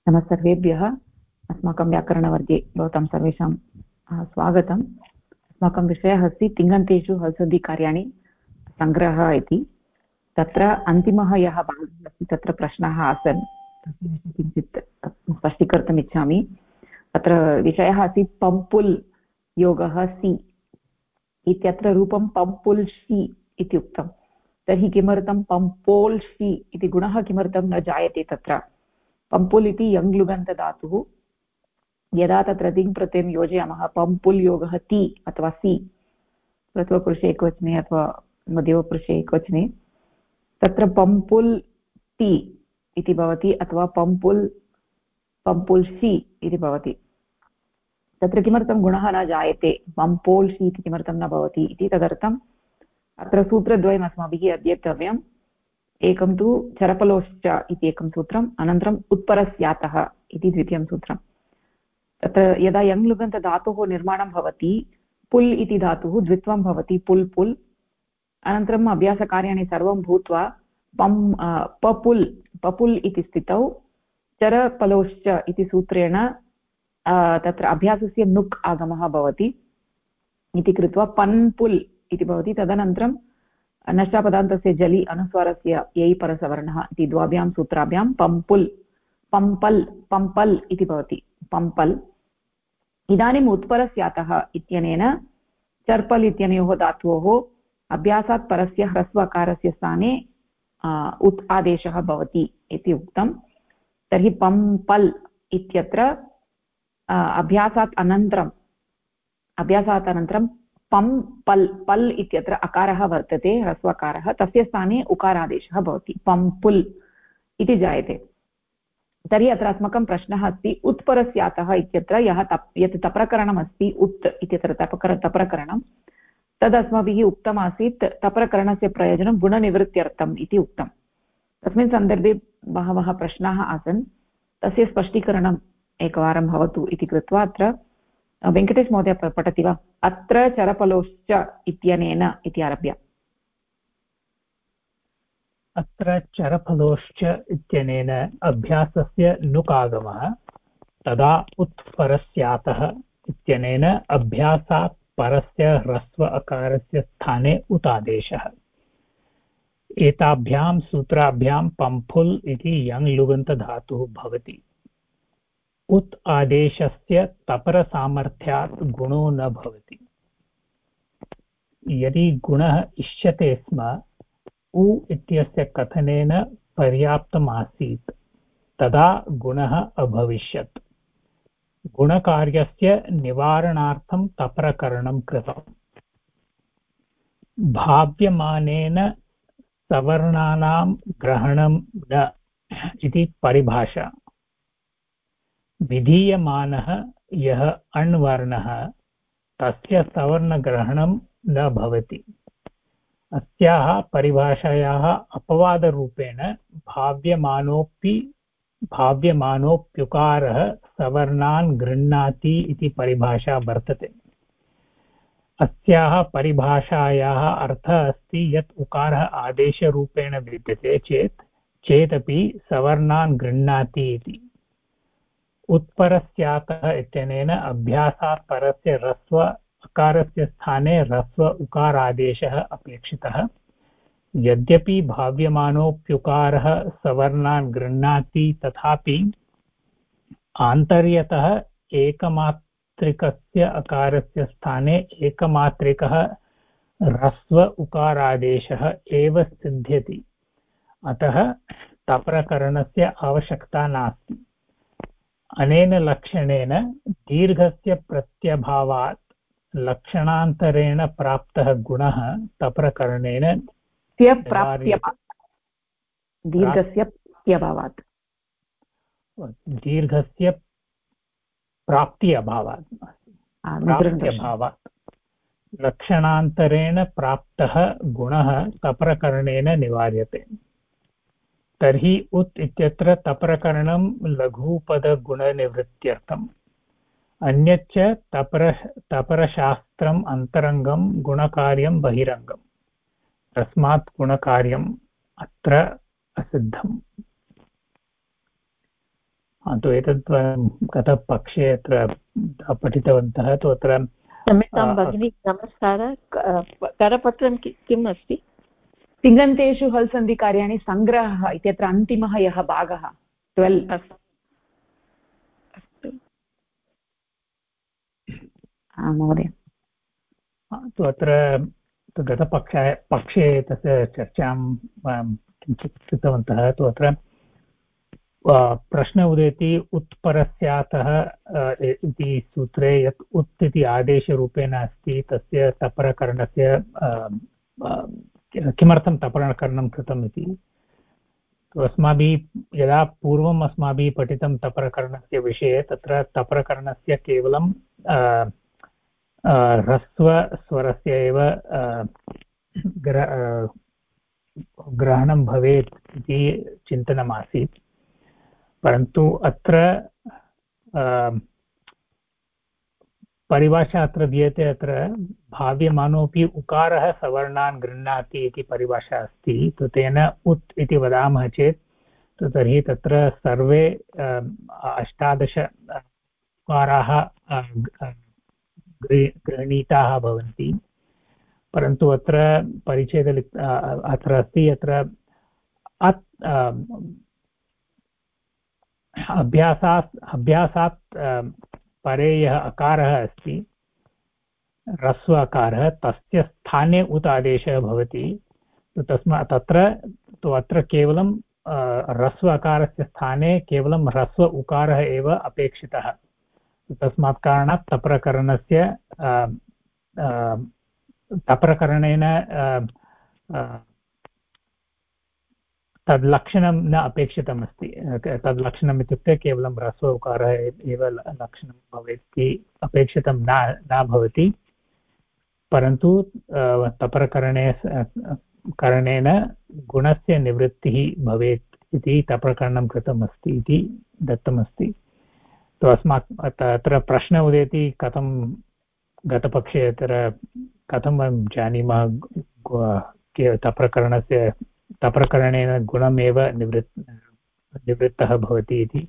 नमः सर्वेभ्यः। अस्माकं व्याकरणवर्गे भवतां सर्वेषां स्वागतम्। अस्माकं विषयः अस्ति तिङन्तेषु हल्सन्धिकार्याणि सङ्ग्रहः इति। तत्र अन्तिमः यः भागः अस्ति तत्र प्रश्नाः आसन्, तस्य किञ्चित् स्पष्टीकर्तुम् इच्छामि। तत्र विषयः अस्ति पम्पुल् योगः सि इत्यत्र रूपं पम्पुल्षि इति उक्तं। तर्हि किमर्थं पम्पोल्षि इति गुणः किमर्थं न जायते तत्र? पम्पुल् इति यङ्लुगन्तधातुः। यदा तत्र तिङ् प्रत्ययं योजयामः पम्पुल् योगः ति अथवा सि प्रथमपुरुषे एकवचने अथवा मध्यमपुरुषे एकवचने, तत्र पम्पुल् ति इति भवति अथवा पम्पुल्षि इति भवति। तत्र किमर्थं गुणः न जायते, पम्पोल्षि इति किमर्थं न भवति इति तदर्थम् अत्र सूत्रद्वयम् अस्माभिः अध्येतव्यम्। एकं तु चरपलोश्च इति एकं सूत्रम्, अनन्तरम् उत्परस्यातः इति द्वितीयं सूत्रम्। तत्र यदा यङ्लुगन्तधातोः निर्माणं भवति, पुल् इति धातुः द्वित्वं भवति, पुल् पुल्, अनन्तरम् अभ्यासकार्याणि सर्वं भूत्वा पपुल् इति स्थितौ चरपलोश्च इति सूत्रेण तत्र अभ्यासस्य नुक् आगमः भवति इति कृत्वा पन्पुल् इति भवति। तदनन्तरं नष्टापदान्तस्य जलि अनुस्वारस्य यै परसवर्णः इति द्वाभ्यां सूत्राभ्यां पम्पुल् पम्पल् इति भवति, पम्पल्। इदानीम् उत्परस्यातः इत्यनेन चर्पल् इत्यनयोः धातोः अभ्यासात् परस्य ह्रस्वकारस्य स्थाने उत् आदेशः भवति इति उक्तं। तर्हि पम्पल् इत्यत्र अभ्यासात् अनन्तरं पल् इत्यत्र अकारः वर्तते, ह्रस्वकारः, तस्य स्थाने उकारादेशः भवति, पम्पुल् इति जायते। तर्हि अत्र अस्माकं प्रश्नः अस्ति उत्परस्यातः इत्यत्र यत् तप्रकरणम् अस्ति, उत् इत्यत्र तप्रकरणं, तद् अस्माभिः उक्तमासीत् तप्रकरणस्य प्रयोजनं गुणनिवृत्त्यर्थम् इति उक्तं। तस्मिन् सन्दर्भे बहवः प्रश्नाः आसन्, तस्य स्पष्टीकरणम् एकवारं भवतु इति कृत्वा अत्र वेङ्कटेश महोदय पठति वा? अत्र चरपलोश्च इत्यनेन इति आरभ्य। अत्र चरफलोश्च इत्यनेन अभ्यासस्य नुकागमः, तदा उत्परस्यातः इत्यनेन अभ्यासात् परस्य ह्रस्व अकारस्य स्थाने उतादेशः। एताभ्यां सूत्राभ्यां पम्फुल् इति यङ्लुगन्तधातुः भवति। उत् आदेशस्य तपरसामर्थ्यात् गुणो न भवति। यदि गुणः इष्यते स्म उ इत्यस्य कथनेन पर्याप्तमासीत्, तदा गुणः अभविष्यत्। गुणकार्यस्य निवारणार्थं तप्रकरणं कृतम्। भाव्यमानेन सवर्णानां ग्रहणं न इति परिभाषा। विधीयमानः यः अण्वर्णः तस्य सवर्णग्रहणं न भवति। अस्याः परिभाषायाः अपवादरूपेण भाव्यमानोऽप्युकारः सवर्णान् गृह्णाति इति परिभाषा वर्तते। अस्याः परिभाषायाः अर्थः अस्ति यत् उकारः आदेशरूपेण विद्यते चेदपि सवर्णान् गृह्णाति इति। उत्परस्यातः इत्यनेन अभ्यासात् परस्य ह्रस्व अकारस्य स्थाने ह्रस्व उकारादेशः अपेक्षितः। यद्यपि भाव्यमानोऽप्युकारः सवर्णान् गृह्णाति, तथापि आन्तर्यतः एकमात्रिकस्य अकारस्य स्थाने एकमात्रिकः ह्रस्व उकारादेशः एव सिद्ध्यति। अतः तप्रकरणस्य आवश्यकता नास्ति। अनेन लक्षणेन दीर्घस्य प्रत्यभावात् लक्षणान्तरेण प्राप्तः गुणः तप्रकरणेन दीर्घस्य प्राप्ति अभावात् लक्षणान्तरेण प्राप्तः गुणः तप्रकरणेन निवार्यते। तर्हि उत् इत्यत्र तप्रकरणं लघुपदगुणनिवृत्त्यर्थम्। अन्यच्च तपरशास्त्रम् अन्तरङ्गं, गुणकार्यं बहिरङ्गम्। तस्मात् गुणकार्यम् अत्र असिद्धम्। तु एतत् गतपक्षे अत्र पठितवन्तः तु अत्र क्षम्यतां भगिनी, नमस्कारः। करपत्रं किम् अस्ति? तिङन्तेषु हल् सन्धिकार्याणि सङ्ग्रहः इत्यत्र अन्तिमः यः भागः 12। अस्तु महोदय, तु अत्र गतपक्षे तस्य चर्चां किञ्चित् कृतवन्तः। तु अत्र प्रश्न उदेति उत्परस्यातः इति सूत्रे यत् उत् इति आदेशरूपेण अस्ति तस्य तपरकरणस्य किमर्थं तपरकरणं कृतम् इति। अस्माभिः यदा पूर्वम् अस्माभिः पठितं तपरकरणस्य विषये तत्र तपरकरणस्य केवलं ह्रस्वस्वरस्य एव ग्रहणं भवेत् इति चिन्तनमासीत्, परन्तु अत्र परिभाषा अत्र दीयते। अत्र भाव्यमानोऽपि उकारः सवर्णान् गृह्णाति इति परिभाषा अस्ति। तु तेन उत् इति वदामः चेत् तर्हि तत्र सर्वे 18 उकाराः गृहीताः भवन्ति, परन्तु अत्र परिच्छेद अत्र अस्ति। अत्र अभ्यासात् परे यः अकारः अस्ति ह्रस्व अकारः तस्य स्थाने उत् आदेशः भवति। तस्मात् तत्र तु अत्र केवलं ह्रस्व अकारस्य स्थाने केवलं ह्रस्व उकारः एव अपेक्षितः। तस्मात् कारणात् तप्रकरणेन तद्लक्षणं न अपेक्षितमस्ति। तद्लक्षणम् इत्युक्ते केवलं ह्रस्व उकारः एव लक्षणं भवेत् इति अपेक्षितं न भवति, परन्तु तप्रकरणेन गुणस्य निवृत्तिः भवेत् इति तप्रकरणं कृतमस्ति इति दत्तमस्ति। तो अत्र प्रश्न उदेति कथं गतपक्षे अत्र कथं वयं जानीमः तप्रकरणेन गुणमेव निवृत्तः भवति इति।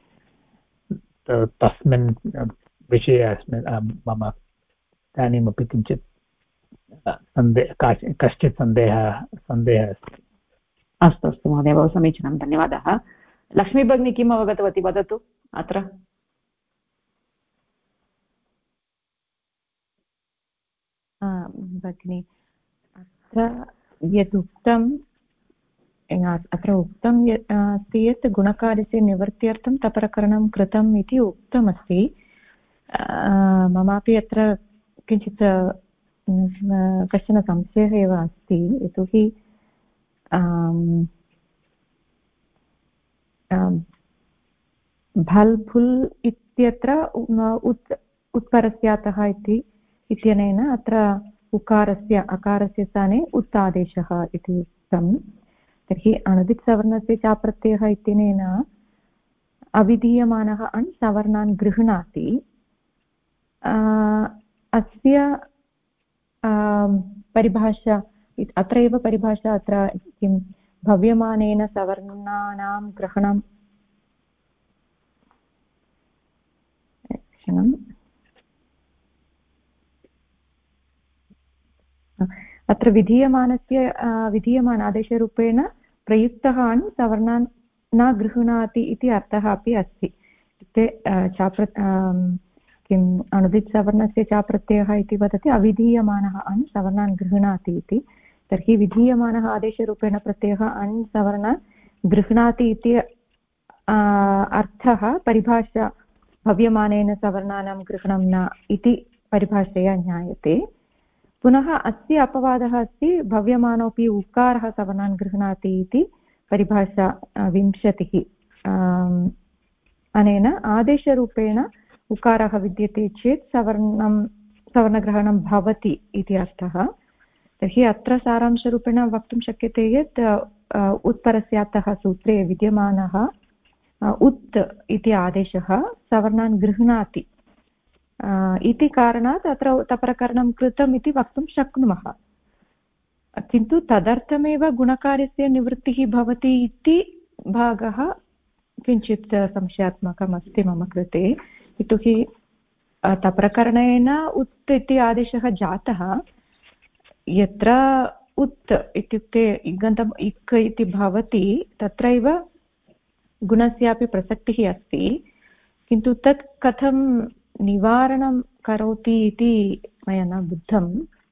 तस्मिन् विषये मम इदानीमपि किञ्चित् कश्चित् सन्देहः अस्ति। अस्तु अस्तु महोदय, बहु समीचीनं, धन्यवादः। लक्ष्मी भगिनी किम् अवगतवती, वदतु। अत्र भगिनि, अत्र यदुक्तं अत्र उक्तं अस्ति यत् गुणकार्यस्य निवृत्त्यर्थं तपरकरणं कृतम् इति उक्तमस्ति। ममापि अत्र किञ्चित् कश्चन संशयः एव अस्ति, यतोहि भल् फुल् इत्यत्र उत्परस्यातः इत्यनेन अत्र अकारस्य स्थाने उत् आदेशः इति उक्तं। तर्हि अणुदित् सवर्णस्य चाप्रत्ययः इत्यनेन अविधीयमानः अण् सवर्णान् गृह्णाति। अस्य परिभाषा अत्रैव परिभाषा अत्र किं भव्यमानेन सवर्णानां ग्रहणं अत्र विधीयमान आदेशरूपेण प्रयुक्तः अण् सवर्णान् न गृह्णाति इति अर्थः अपि अस्ति। इत्युक्ते किम् अणुदित् सवर्णस्य चाप्रत्ययः इति वदति अविधीयमानः अण् सवर्णान् गृह्णाति इति। तर्हि विधीयमानः आदेशरूपेण प्रत्ययः अण् सवर्णान् गृह्णाति इति अर्थः परिभाषा भव्यमानेन सवर्णानां गृह्णं न इति परिभाषया ज्ञायते। पुनः अस्य अपवादः अस्ति भव्यमानोऽपि उकारः सवर्णान् गृह्णाति इति परिभाषा 20। अनेन आदेशरूपेण उकारः विद्यते चेत् सवर्णग्रहणं भवति इति अर्थः। तर्हि अत्र सारांशरूपेण वक्तुं शक्यते यत् उत्परस्यातः सूत्रे विद्यमानः उत् इति आदेशः सवर्णान् गृह्णाति इति कारणात् अत्र तपरकरणं कृतम् इति वक्तुं शक्नुमः। किन्तु तदर्थमेव गुणकार्यस्य निवृत्तिः भवति इति भागः किञ्चित् संशयात्मकम् अस्ति मम कृते। यतोहि तप्रकरणेन उत् इति आदेशः जातः, यत्र उत् इत्युक्ते इगन्तम् इक् इति भवति तत्रैव गुणस्यापि प्रसक्तिः अस्ति, किन्तु तत् कथं निवारणं करोति इति मया न बुद्धम्।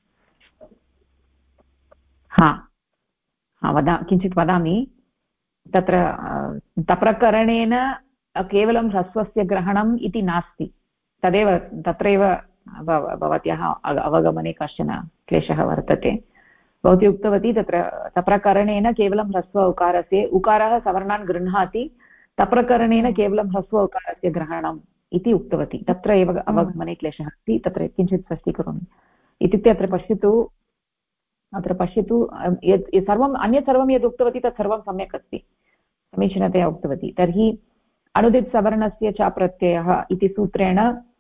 किञ्चित् वदामि। तत्र तप्रकरणेन केवलं ह्रस्वस्य ग्रहणम् इति नास्ति, तदेव तत्रैव भवत्याः अवगमने कश्चन क्लेशः वर्तते। भवती उक्तवती तत्र तप्रकरणेन केवलं ह्रस्व उकारस्य उकारः सवर्णान् गृह्णाति, तप्रकरणेन केवलं ह्रस्व उकारस्य ग्रहणम् इति उक्तवती। तत्र एव अवगमने क्लेशः अस्ति, तत्र किञ्चित् स्पष्टीकरोमि। इत्युक्ते अत्र पश्यतु यत् सर्वम् अन्यत् सर्वं यद् उक्तवती तत् सर्वं सम्यक् अस्ति, समीचीनतया उक्तवती। तर्हि अनुदित् सवर्णस्य च प्रत्ययः इति सूत्रेण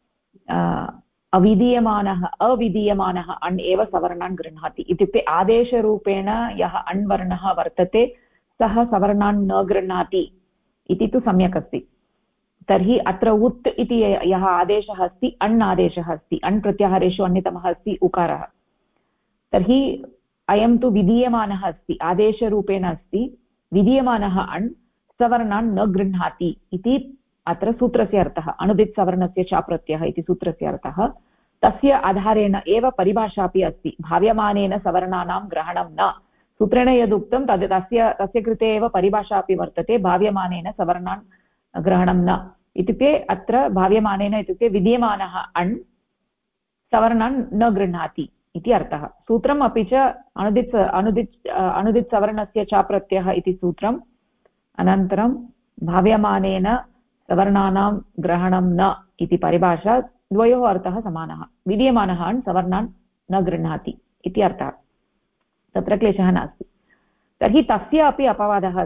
अविधीयमानः अण् एव सवर्णान् गृह्णाति। इत्युक्ते आदेशरूपेण यः अण् वर्णः वर्तते सः सवर्णान् न गृह्णाति इति तु सम्यक् अस्ति। तर्हि अत्र उत् इति यः आदेशः अस्ति अण् आदेशः अस्ति, अण् प्रत्याहारेषु अन्यतमः अस्ति उकारः। तर्हि अयं तु विधीयमानः अस्ति, आदेशरूपेण अस्ति, विधीयमानः अण् सवर्णान् न गृह्णाति इति अत्र सूत्रस्य अर्थः। अनुदित् सवर्णस्य च प्रत्ययः इति सूत्रस्य अर्थः। तस्य आधारेण एव परिभाषा अपि अस्ति, भाव्यमानेन सवर्णानां ग्रहणं न। सूत्रेण यदुक्तं तस्य कृते एव परिभाषा अपि वर्तते, भाव्यमानेन सवर्णान् ग्रहणं न। इत्युक्ते अत्र भाव्यमानेन इत्युक्ते विधीयमानः अण् सवर्णान् न गृह्णाति इति अर्थः। सूत्रम् अपि च अनुदित् सवर्णस्य च प्रत्ययः इति सूत्रम्, अनन्तरं भाव्यमानेन सवर्णानां ग्रहणं न इति परिभाषा, द्वयोः अर्थः समानः। विधीयमानः अण् सवर्णान् न गृह्णाति इति अर्थः, तत्र क्लेशः नास्ति। तर्हि तस्य अपि अपवादः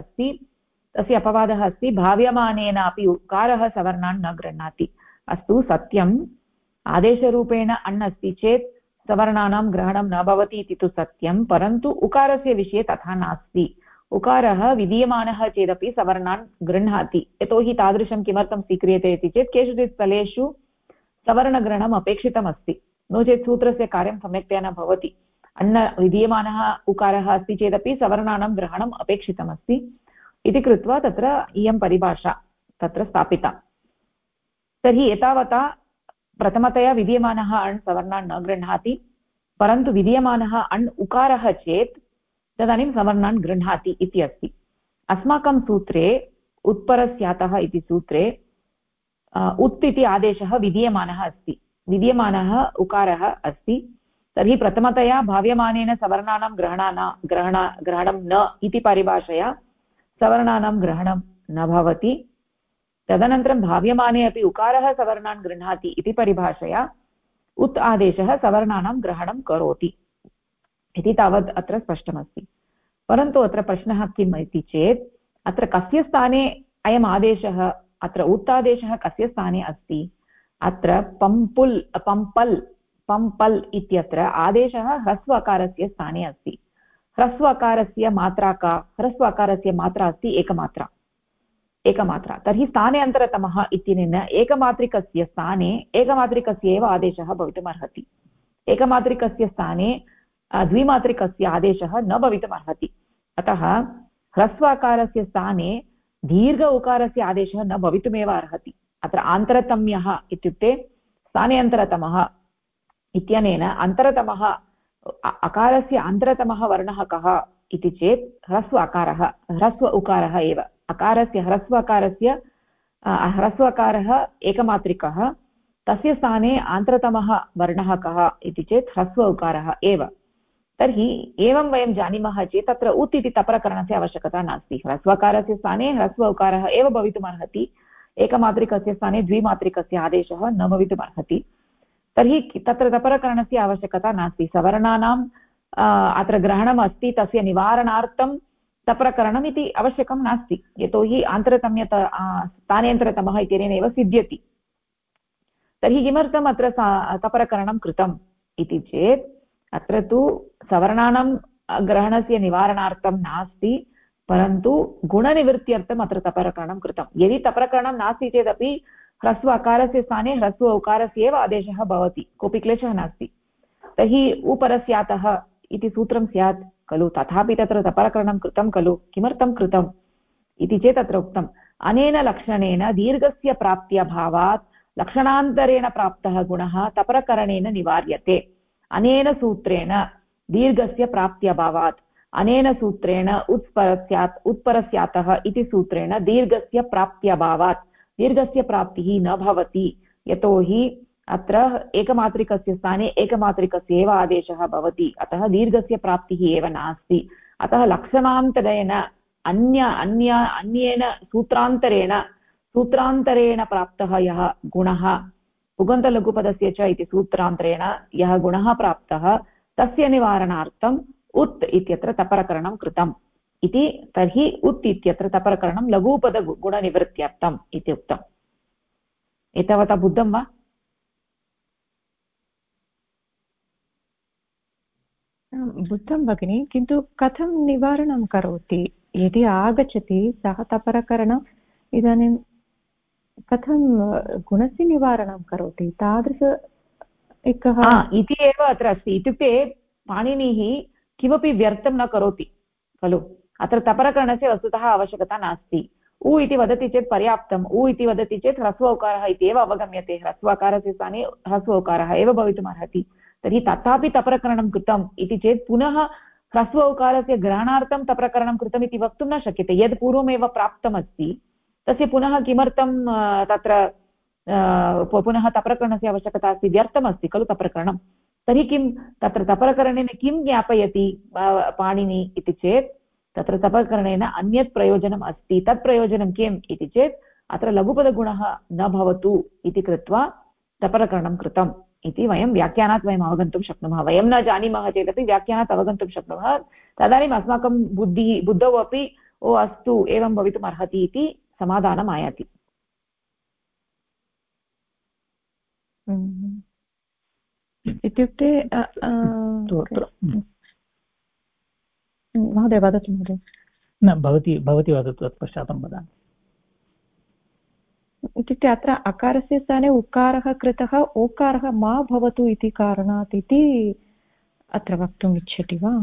अस्ति, भाव्यमानेन अपि उकारः सवर्णान् न गृह्णाति। अस्तु, सत्यम्, आदेशरूपेण अण् अस्ति चेत् सवर्णानां ग्रहणं न भवति इति तु सत्यं, परन्तु उकारस्य विषये तथा नास्ति। उकारः विधीयमानः चेदपि सवर्णान् गृह्णाति। यतोहि तादृशं किमर्थं स्वीक्रियते इति चेत् केषुचित् स्थलेषु सवर्णग्रहणम् अपेक्षितमस्ति, नो चेत् सूत्रस्य कार्यं सम्यक्तया न भवति। अण् विधीयमानः उकारः अस्ति चेदपि सवर्णानां ग्रहणम् अपेक्षितमस्ति इति कृत्वा तत्र इयं परिभाषा तत्र स्थापिता। तर्हि एतावता प्रथमतया विधीयमानः अण् सवर्णान् न गृह्णाति, परन्तु विधीयमानः अण् उकारः चेत् तदानीं सवर्णान् गृह्णाति इति अस्ति। अस्माकं सूत्रे उत्परस्यातः इति सूत्रे उत् इति आदेशः विधीयमानः अस्ति, विधीयमानः उकारः अस्ति। तर्हि प्रथमतया भाव्यमानेन सवर्णानां ग्रहणं न इति परिभाषया सवर्णानां ग्रहणं न भवति। तदनन्तरं भाव्यमाने अपि उकारः सवर्णान् गृह्णाति इति परिभाषया उत् आदेशः सवर्णानां ग्रहणं करोति इति तावत् अत्र स्पष्टमस्ति। परन्तु अत्र प्रश्नः किम् इति चेत् अत्र कस्य स्थाने अयम् आदेशः, अत्र उत् आदेशः कस्य स्थाने अस्ति? अत्र पम्पल् इत्यत्र आदेशः ह्रस्वकारस्य स्थाने अस्ति। ह्रस्वकारस्य मात्रा का? ह्रस्वकारस्य मात्रा अस्ति एकमात्रा। तर्हि स्थाने अन्तरतमः इत्यनेन एकमात्रिकस्य स्थाने एकमात्रिकस्य एव आदेशः भवितुमर्हति। एकमात्रिकस्य स्थाने द्विमात्रिकस्य आदेशः न भवितुमर्हति। अतः ह्रस्वाकारस्य स्थाने दीर्घ उकारस्य आदेशः न भवितुमेव अर्हति। अत्र आन्तरतम्यः इत्युक्ते स्थाने अन्तरतमः इत्यनेन अन्तरतमः अकारस्य अन्तरतमः वर्णः कः इति चेत् ह्रस्व उकारः एव। अकारस्य ह्रस्वकारः एकमात्रिकः, तस्य स्थाने आन्तरतमः वर्णः कः इति चेत् ह्रस्व उकारः एव। तर्हि एवं वयं जानीमः चेत् तत्र उत् इति तप्रकरणस्य आवश्यकता नास्ति। ह्रस्वकारस्य स्थाने ह्रस्व उकारः एव भवितुमर्हति, एकमात्रिकस्य स्थाने द्विमात्रिकस्य आदेशः न भवितुमर्हति। तर्हि तत्र तप्रकरणस्य आवश्यकता नास्ति। सवर्णानाम् अत्र ग्रहणम् अस्ति, तस्य निवारणार्थं तप्रकरणम् इति आवश्यकं नास्ति, यतोहि स्थानेऽन्तरतमः इत्यनेन एव सिद्ध्यति। तर्हि किमर्थम् अत्र तप्रकरणं कृतम् इति चेत् अत्र तु सवर्णानां ग्रहणस्य निवारणार्थं नास्ति, परन्तु गुणनिवृत्त्यर्थम् अत्र तपरकरणं कृतं। यदि तपरकरणं नास्ति चेदपि ह्रस्व अकारस्य स्थाने ह्रस्व उकारस्य एव आदेशः भवति, कोऽपि क्लेशः नास्ति। तर्हि उपरस्यातः इति सूत्रं स्यात् खलु, तथापि तत्र तपरकरणं कृतं खलु। किमर्थं कृतम् इति चेत् अत्र उक्तम्, अनेन लक्षणेन दीर्घस्य प्राप्त्यभावात् लक्षणान्तरेण प्राप्तः गुणः तपरकरणेन निवार्यते। अनेन सूत्रेण दीर्घस्य प्राप्त्यभावात्, अनेन सूत्रेण उत्परस्यातः इति सूत्रेण दीर्घस्य प्राप्त्यभावात्, दीर्घस्य प्राप्तिः न भवति, यतोहि अत्र एकमात्रिकस्य स्थाने एकमात्रिकस्य एव आदेशः भवति, अतः दीर्घस्य प्राप्तिः एव नास्ति। अतः लक्षणान्तरेण अन्येन सूत्रान्तरेण प्राप्तः यः गुणः, पुगन्तलघुपदस्य च इति सूत्रान्तरेण यः गुणः प्राप्तः, तस्य निवारणार्थम् उत् इत्यत्र तपरकरणं कृतम् इति। तर्हि उत् इत्यत्र तपरकरणं लघुपदगुणनिवृत्त्यर्थम् इति उक्तम्। एतावता बुद्धं वा? बुद्धं भगिनि, किन्तु कथं निवारणं करोति? यदि आगच्छति सः तपरकरणम्, इदानीं कथं गुणस्य निवारणं करोति? तादृश एकः इति एव अत्र अस्ति। इत्युक्ते पाणिनिः किमपि व्यर्थं न करोति खलु। अत्र तपरकरणस्य वस्तुतः आवश्यकता नास्ति। उ इति वदति चेत् पर्याप्तम्। उ इति वदति चेत् ह्रस्व उकारः इत्येव अवगम्यते। ह्रस्व उकारस्य स्थाने ह्रस्व उकारः एव भवितुम् अर्हति। तर्हि तथापि तपरकरणं कृतम् इति चेत् पुनः ह्रस्व उकारस्य ग्रहणार्थं तपरकरणं कृतम् इति वक्तुं न शक्यते। यद् पूर्वमेव प्राप्तमस्ति तस्य पुनः किमर्थं तत्र पुनः तपरकरणस्य आवश्यकता अस्ति? व्यर्थमस्ति खलु तपरकरणं। तर्हि किं तत्र तपरकरणेन किं ज्ञापयति पाणिनि इति चेत्, तत्र तपरकरणेन अन्यत् प्रयोजनम् अस्ति। तत् प्रयोजनं किम् इति चेत् अत्र लघुपदगुणः न भवतु इति कृत्वा तपरकरणं कृतम् इति वयं व्याख्यानात् वयम् अवगन्तुं शक्नुमः। वयं न जानीमः चेदपि व्याख्यानात् अवगन्तुं शक्नुमः। तदानीम् अस्माकं बुद्धौ अपि ओ अस्तु एवं भवितुम् अर्हति इति समाधानम् आयाति। इत्युक्ते महोदय वदतु महोदय। न, भवती वदतु, तत्पश्चातं वदामि। इत्युक्ते अत्र अकारस्य स्थाने उकारः कृतः, ओकारः मा भवतु इति कारणात् इति अत्र वक्तुम् इच्छति वा?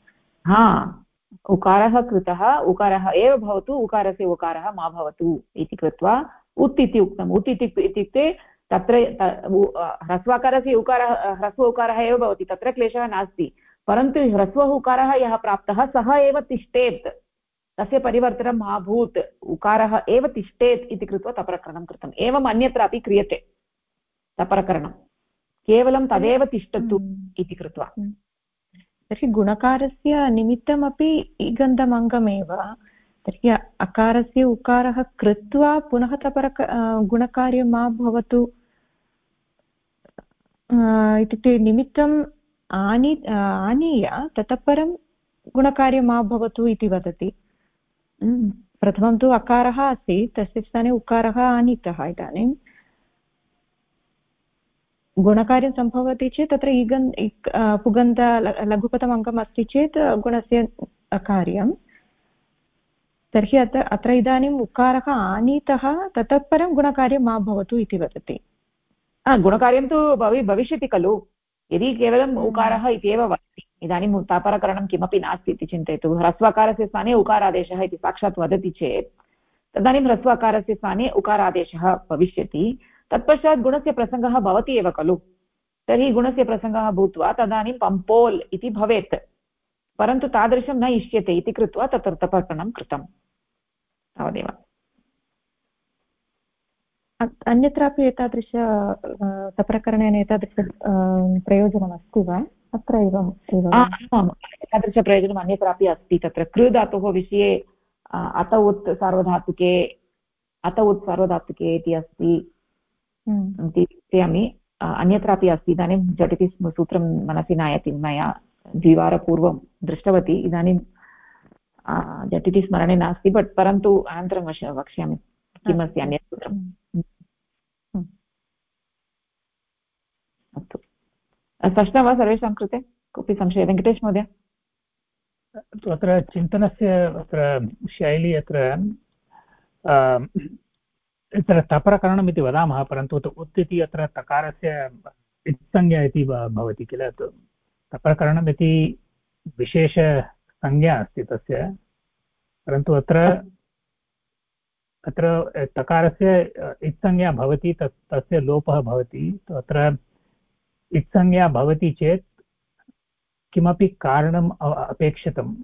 उकारः कृतः, उकारः एव भवतु, उकारस्य उकारः मा भवतु इति कृत्वा उत् इति उक्तम्। उत् इत्युक्ते तत्र ह्रस्वकारस्य उकारः ह्रस्व उकारः एव भवति, तत्र क्लेशः नास्ति। परन्तु ह्रस्व उकारः यः प्राप्तः सः एव तिष्ठेत्, तस्य परिवर्तनं मा भूत्, उकारः एव तिष्ठेत् इति कृत्वा तपरकरणं कृतम्। एवम् अन्यत्रापि क्रियते तपरकरणं, केवलं तदेव तिष्ठतु इति कृत्वा। तर्हि गुणकारस्य निमित्तमपि इगन्धमङ्गमेव। तर्हि अकारस्य उकारः कृत्वा पुनः गुणकार्यं मा भवतु इत्युक्ते निमित्तम् आनीय ततः परं गुणकार्यं मा भवतु इति वदति। प्रथमं तु अकारः अस्ति, तस्य स्थाने उकारः आनीतः। इदानीं गुणकार्यं सम्भवति चेत् तत्र पुगन्ध लघुपदम् अङ्गम् अस्ति चेत् गुणस्य कार्यं। तर्हि अत्र इदानीम् उकारः आनीतः, ततः परं गुणकार्यं मा भवतु इति वदति। गुणकार्यं तु भविष्यति खलु, यदि केवलम् उकारः इत्येव वदति। इदानीं तपरकरणं किमपि नास्ति इति चिन्तयतु। ह्रस्वकारस्य स्थाने उकारादेशः इति साक्षात् वदति चेत् तदानीं ह्रस्वकारस्य स्थाने उकारादेशः भविष्यति। तत्पश्चात् गुणस्य प्रसङ्गः भवति एव खलु। तर्हि गुणस्य प्रसङ्गः भूत्वा तदानीं पम्पोल् इति भवेत्, परन्तु तादृशं न इष्यते इति कृत्वा तत्र तपरकरणं कृतं, तावदेव। अन्यत्रापि एतादृश तपरकरणेन एतादृश प्रयोजनमस्ति वा? अत्र एवम् एतादृशप्रयोजनम् अन्यत्रापि अस्ति। तत्र कृ धातोः विषये अत उत् सार्वधातुके इति अस्ति इति चिन्तयामि। अन्यत्रापि अस्ति। इदानीं झटिति सूत्रं मनसि नयति, मया द्विवारपूर्वं दृष्टवती, इदानीं झटिति स्मरणे नास्ति, परन्तु अनन्तरं वक्ष्यामि किमस्ति अन्यत् सूत्रम्। अस्तु, स्पष्टं वा सर्वेषां कृते? कोऽपि संशयः? वेङ्कटेश महोदय। परन्तु अत्र चिन्तनस्य अत्र शैली अत्र तप्रकरणम् इति वदामः, परन्तु उत् इति अत्र तकारस्य इत्संज्ञा इति भवति किल। तप्रकरणम् इति विशेषसंज्ञा अस्ति तस्य, परन्तु अत्र तकारस्य इत्संज्ञा भवति, तस्य लोपः भवति। अत्र इत्संज्ञा भवति चेत् किमपि कारणम् अपेक्षितं,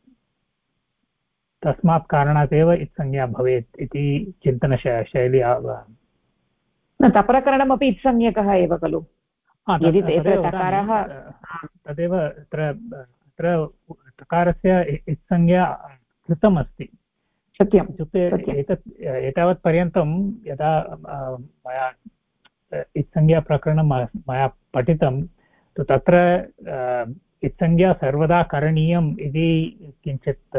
तस्मात् कारणात् एव इत्संज्ञा भवेत् इति चिन्तनशैली। तप्रकरणमपि इत्संज्ञकः एव खलु। तदेव अत्र तकारस्य इत्संज्ञा कृतम् अस्ति। सत्यम्। इत्युक्ते एतावत् पर्यन्तं यदा मया इत्संज्ञाप्रकरणं मया पठितं, तत्र इत्संज्ञा सर्वदा करणीयम् इति किञ्चित्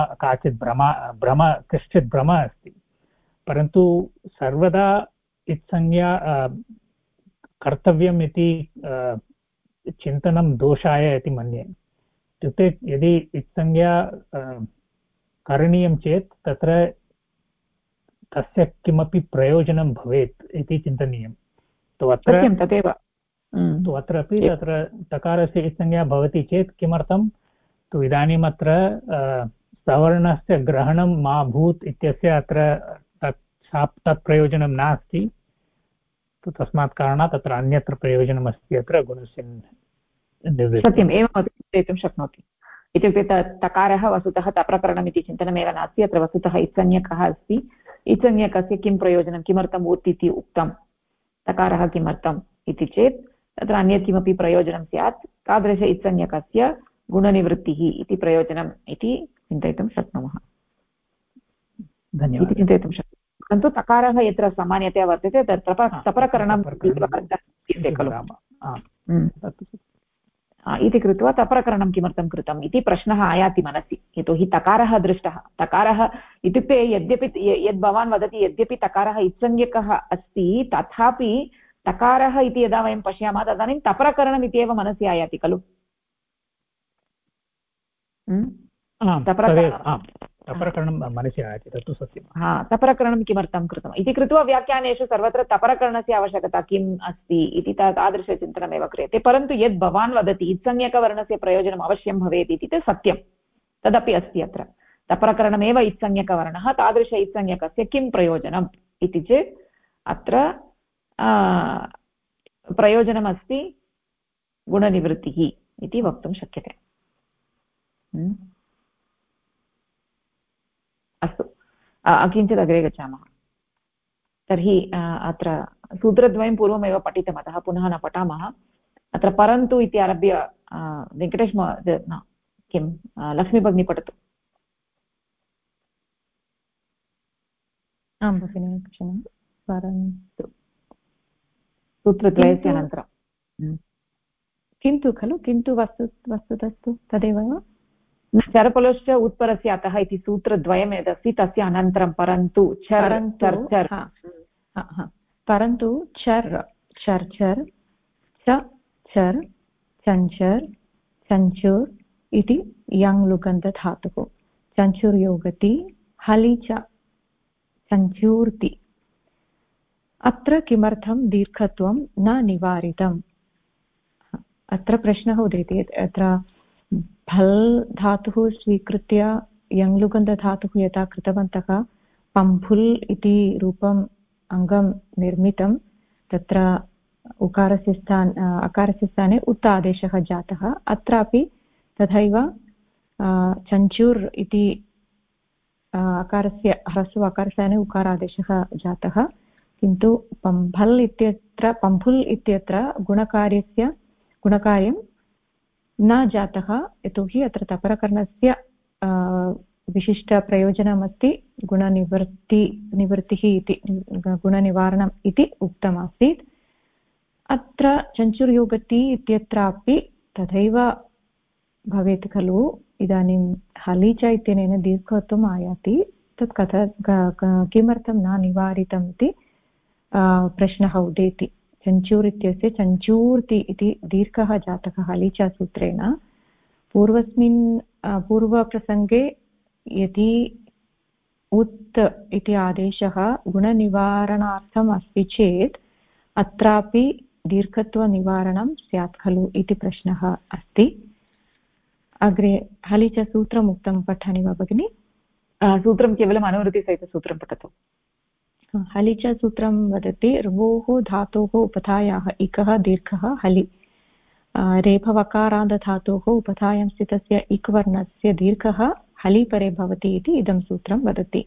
कश्चित् भ्रम अस्ति। परन्तु सर्वदा इत्संज्ञा कर्तव्यम् इति चिन्तनं दोषाय इति मन्ये। इत्युक्ते यदि इत्संज्ञा करणीयं चेत् तत्र तस्य किमपि प्रयोजनं भवेत् इति चिन्तनीयं। तदेव अत्रापि तत्र तकारस्य इत्संज्ञा भवति चेत् किमर्थं तु इदानीम् अत्र सवर्णस्य ग्रहणं मा भूत् इत्यस्य अत्र तत् प्रयोजनं नास्ति। तस्मात् कारणात् अत्र अन्यत्र प्रयोजनमस्ति अत्र गुणस्य निर्वृत्तिः। सत्यम्, एवमपि चिन्तयितुं शक्नोति। इत्युक्ते तकारः वस्तुतः तप्रकरणम् इति चिन्तनमेव नास्ति, अत्र वस्तुतः इत्संज्ञकः अस्ति। इत्संज्ञकस्य किं प्रयोजनं, किमर्थम् उत् इति उक्तं, तकारः किमर्थम् इति चेत् तत्र अन्यत् किमपि प्रयोजनं स्यात्, तादृश इत्संज्ञकस्य गुणनिवृत्तिः इति प्रयोजनम् इति चिन्तयितुं शक्नुमः। धन्यवादः। चिन्तयितुं शक्नुमः। परन्तु तकारः यत्र सामान्यतया वर्तते तत्र तप्रकरणम् खलु इति कृत्वा तप्रकरणं किमर्थं कृतम् इति प्रश्नः आयाति मनसि। यतोहि तकारः दृष्टः। तकारः इत्युक्ते यद्यपि यद् भवान् वदति, यद्यपि तकारः इत्संज्ञकः अस्ति, तथापि तकारः इति यदा वयं पश्यामः तदानीं तप्रकरणम् इत्येव मनसि आयाति खलु। तप्रकरणं मनसि आयाति, तत्तु सत्यं। तप्रकरणं किमर्थं कृतम् इति कृत्वा व्याख्यानेषु सर्वत्र तप्रकरणस्य आवश्यकता किम् अस्ति इति तादृशचिन्तनमेव क्रियते। परन्तु यद् भवान् वदति इत्संज्ञकवर्णस्य प्रयोजनम् अवश्यं भवेत् इति तत् सत्यं, तदपि अस्ति अत्र। तप्रकरणमेव इत्संज्ञकवर्णः, तादृश इत्संज्ञकस्य किं प्रयोजनम् इति चेत् अत्र प्रयोजनमस्ति गुणनिवृत्तिः इति वक्तुं शक्यते। अस्तु, किञ्चित् अग्रे गच्छामः। तर्हि अत्र सूत्रद्वयं पूर्वमेव पठितम्, अतः पुनः न पठामः। अत्र परन्तु इति आरभ्य वेङ्कटेश किं लक्ष्मीभगिनी पठतु। आं भगिनि, क्षमं। परन्तु सूत्रद्वयस्य अनन्तरं किन्तु खलु, किन्तु वस्तुतस्तु तदेव चरपलश्च उत्परस्य अतः इति सूत्रद्वयं यदस्ति तस्य अनन्तरं परन्तु परन्तु चर् चर् चर् च चर् चञ्चर् चञ्चुर् इति यङ् लुगन्धधातुः। चञ्चुर्योगति हलि च चञ्चूर्ति। अत्र किमर्थं दीर्घत्वं न निवारितम्? अत्र प्रश्नः उदेति। अत्र भल् धातुः स्वीकृत्य यङ्लुगन्धधातुः यथा कृतवन्तः, पम्फुल् इति रूपम् अङ्गं निर्मितं, तत्र उकारस्य अकारस्य स्थाने उत् आदेशः जातः। अत्रापि तथैव चञ्चूर् इति अकारस्य ह्रस्व अकारस्थाने उकारादेशः जातः, किन्तु पम्फुल् इत्यत्र गुणकार्यं न जातः, यतोहि अत्र तपरकर्णस्य विशिष्टप्रयोजनमस्ति निवृत्तिः इति, गुणनिवारणम् इति उक्तमासीत्। अत्र चञ्चुर्योगति इत्यत्रापि तथैव भवेत् खलु। इदानीं हलि च इत्यनेन दीर्घत्वम् आयाति, तत् किमर्थं न निवारितम् इति प्रश्नः उदेति। चञ्चूर् इत्यस्य चञ्चूर्ति इति दीर्घः जातः हलि च सूत्रेण, पूर्वस्मिन् पूर्वप्रसङ्गे यदि उत् इति आदेशः गुणनिवारणार्थम् अस्ति चेत् अत्रापि दीर्घत्वनिवारणं स्यात् खलु इति प्रश्नः अस्ति। अग्रे हलि च सूत्रम् उक्तं पठामि वा भगिनि? सूत्रं केवलम् अनुवृत्तिसहितसूत्रं पठतु। हलि च सूत्रं वदति र्वोः धातोः उपधायाः इकः दीर्घः हलि रेफवकारान्तधातोः उपधायां स्थितस्य इक् वर्णस्य दीर्घः हलि परे भवति इति इदं सूत्रं वदति।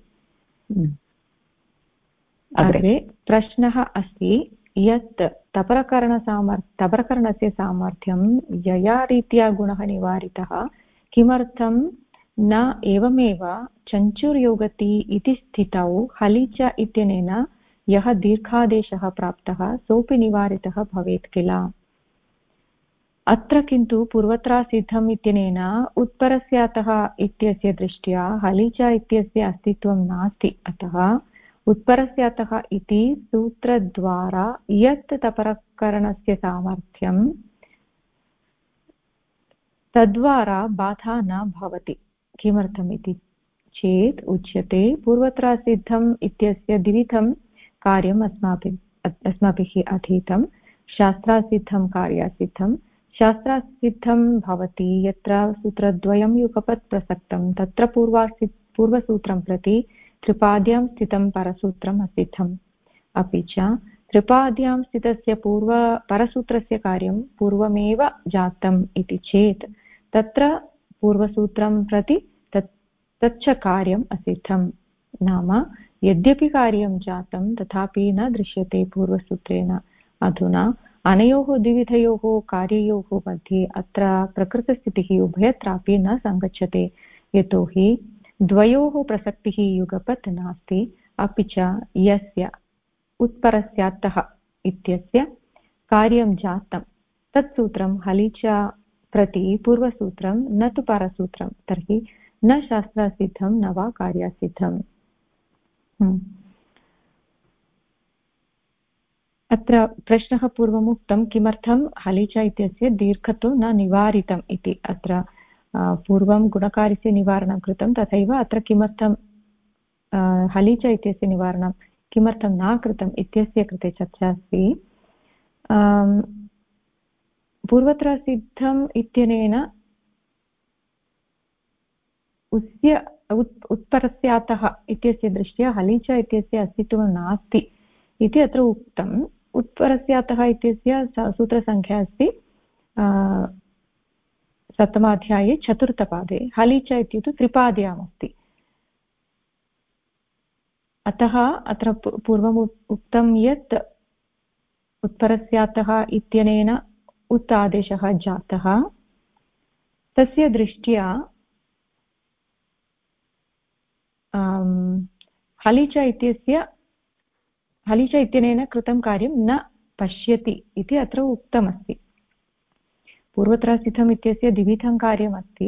अग्रे प्रश्नः अस्ति यत् तपरकरणस्य सामर्थ्यं यया रीत्या गुणः निवारितः किमर्थं न एवमेव चञ्चुर्योगति इति स्थितौ हलि च इत्यनेन यः दीर्घादेशः प्राप्तः सोऽपि निवारितः भवेत् किल। अत्र किन्तु पूर्वत्र सिद्धम् इत्यनेन उत्परस्यातः इत्यस्य दृष्ट्या हलि च इत्यस्य अस्तित्वं नास्ति। अतः उत्परस्यातः इति सूत्रद्वारा यत् तपरकरणस्य सामर्थ्यं तद्वारा बाधा न भवति। किमर्थम् इति चेत् उच्यते पूर्वत्र सिद्धम् इत्यस्य द्विविधं कार्यम् अस्माभिः अधीतं। शास्त्रासिद्धं कार्यासिद्धं। शास्त्रासिद्धं भवति यत्र सूत्रद्वयं युगपत् प्रसक्तं तत्र पूर्वसूत्रं प्रति त्रिपाद्यां स्थितं परसूत्रम् असिद्धम्। अपि च त्रिपाद्यां स्थितस्य परसूत्रस्य कार्यं पूर्वमेव जातम् इति चेत् तत्र पूर्वसूत्रं प्रति तच्च कार्यम् असिद्धं। नाम यद्यपि कार्यं जातं तथापि न दृश्यते पूर्वसूत्रेण। अधुना अनयोः द्विविधयोः कार्ययोः मध्ये अत्र प्रकृतस्थितिः उभयत्रापि न सङ्गच्छते, यतोहि द्वयोः प्रसक्तिः युगपत् नास्ति। अपि च यस्य उत्परस्यात्तः इत्यस्य कार्यं जातं तत् सूत्रं हलि च प्रति पूर्वसूत्रं न तु परसूत्रं, तर्हि न शास्त्रासिद्धं न वा कार्यासिद्धम्। अत्र प्रश्नः पूर्वमुक्तं किमर्थं हलि च इत्यस्य दीर्घत्वं न निवारितम् इति। अत्र पूर्वं गुणकार्यस्य निवारणं कृतं, तथैव अत्र किमर्थं हलि च इत्यस्य निवारणं किमर्थं न कृतम् इत्यस्य कृते चर्चा अस्ति। पूर्वत्र सिद्धम् इत्यनेन उत्परस्यातः इत्यस्य दृष्ट्या हलि च इत्यस्य अस्तित्वं नास्ति इति अत्र उक्तम्। उत्परस्यातः इत्यस्य सूत्रसङ्ख्या अस्ति सप्तमाध्याये चतुर्थपादे, हलि च इत्युक्ते त्रिपाद्याम् अस्ति। अतः अत्र पूर्वम् उक्तं यत् उत्परस्यातः इत्यनेन उत् आदेशः जातः, तस्य दृष्ट्या हलि च इत्यनेन कृतं कार्यं न पश्यति इति अत्र उक्तमस्ति। पूर्वत्र स्थितम् इत्यस्य द्विविधं कार्यमस्ति।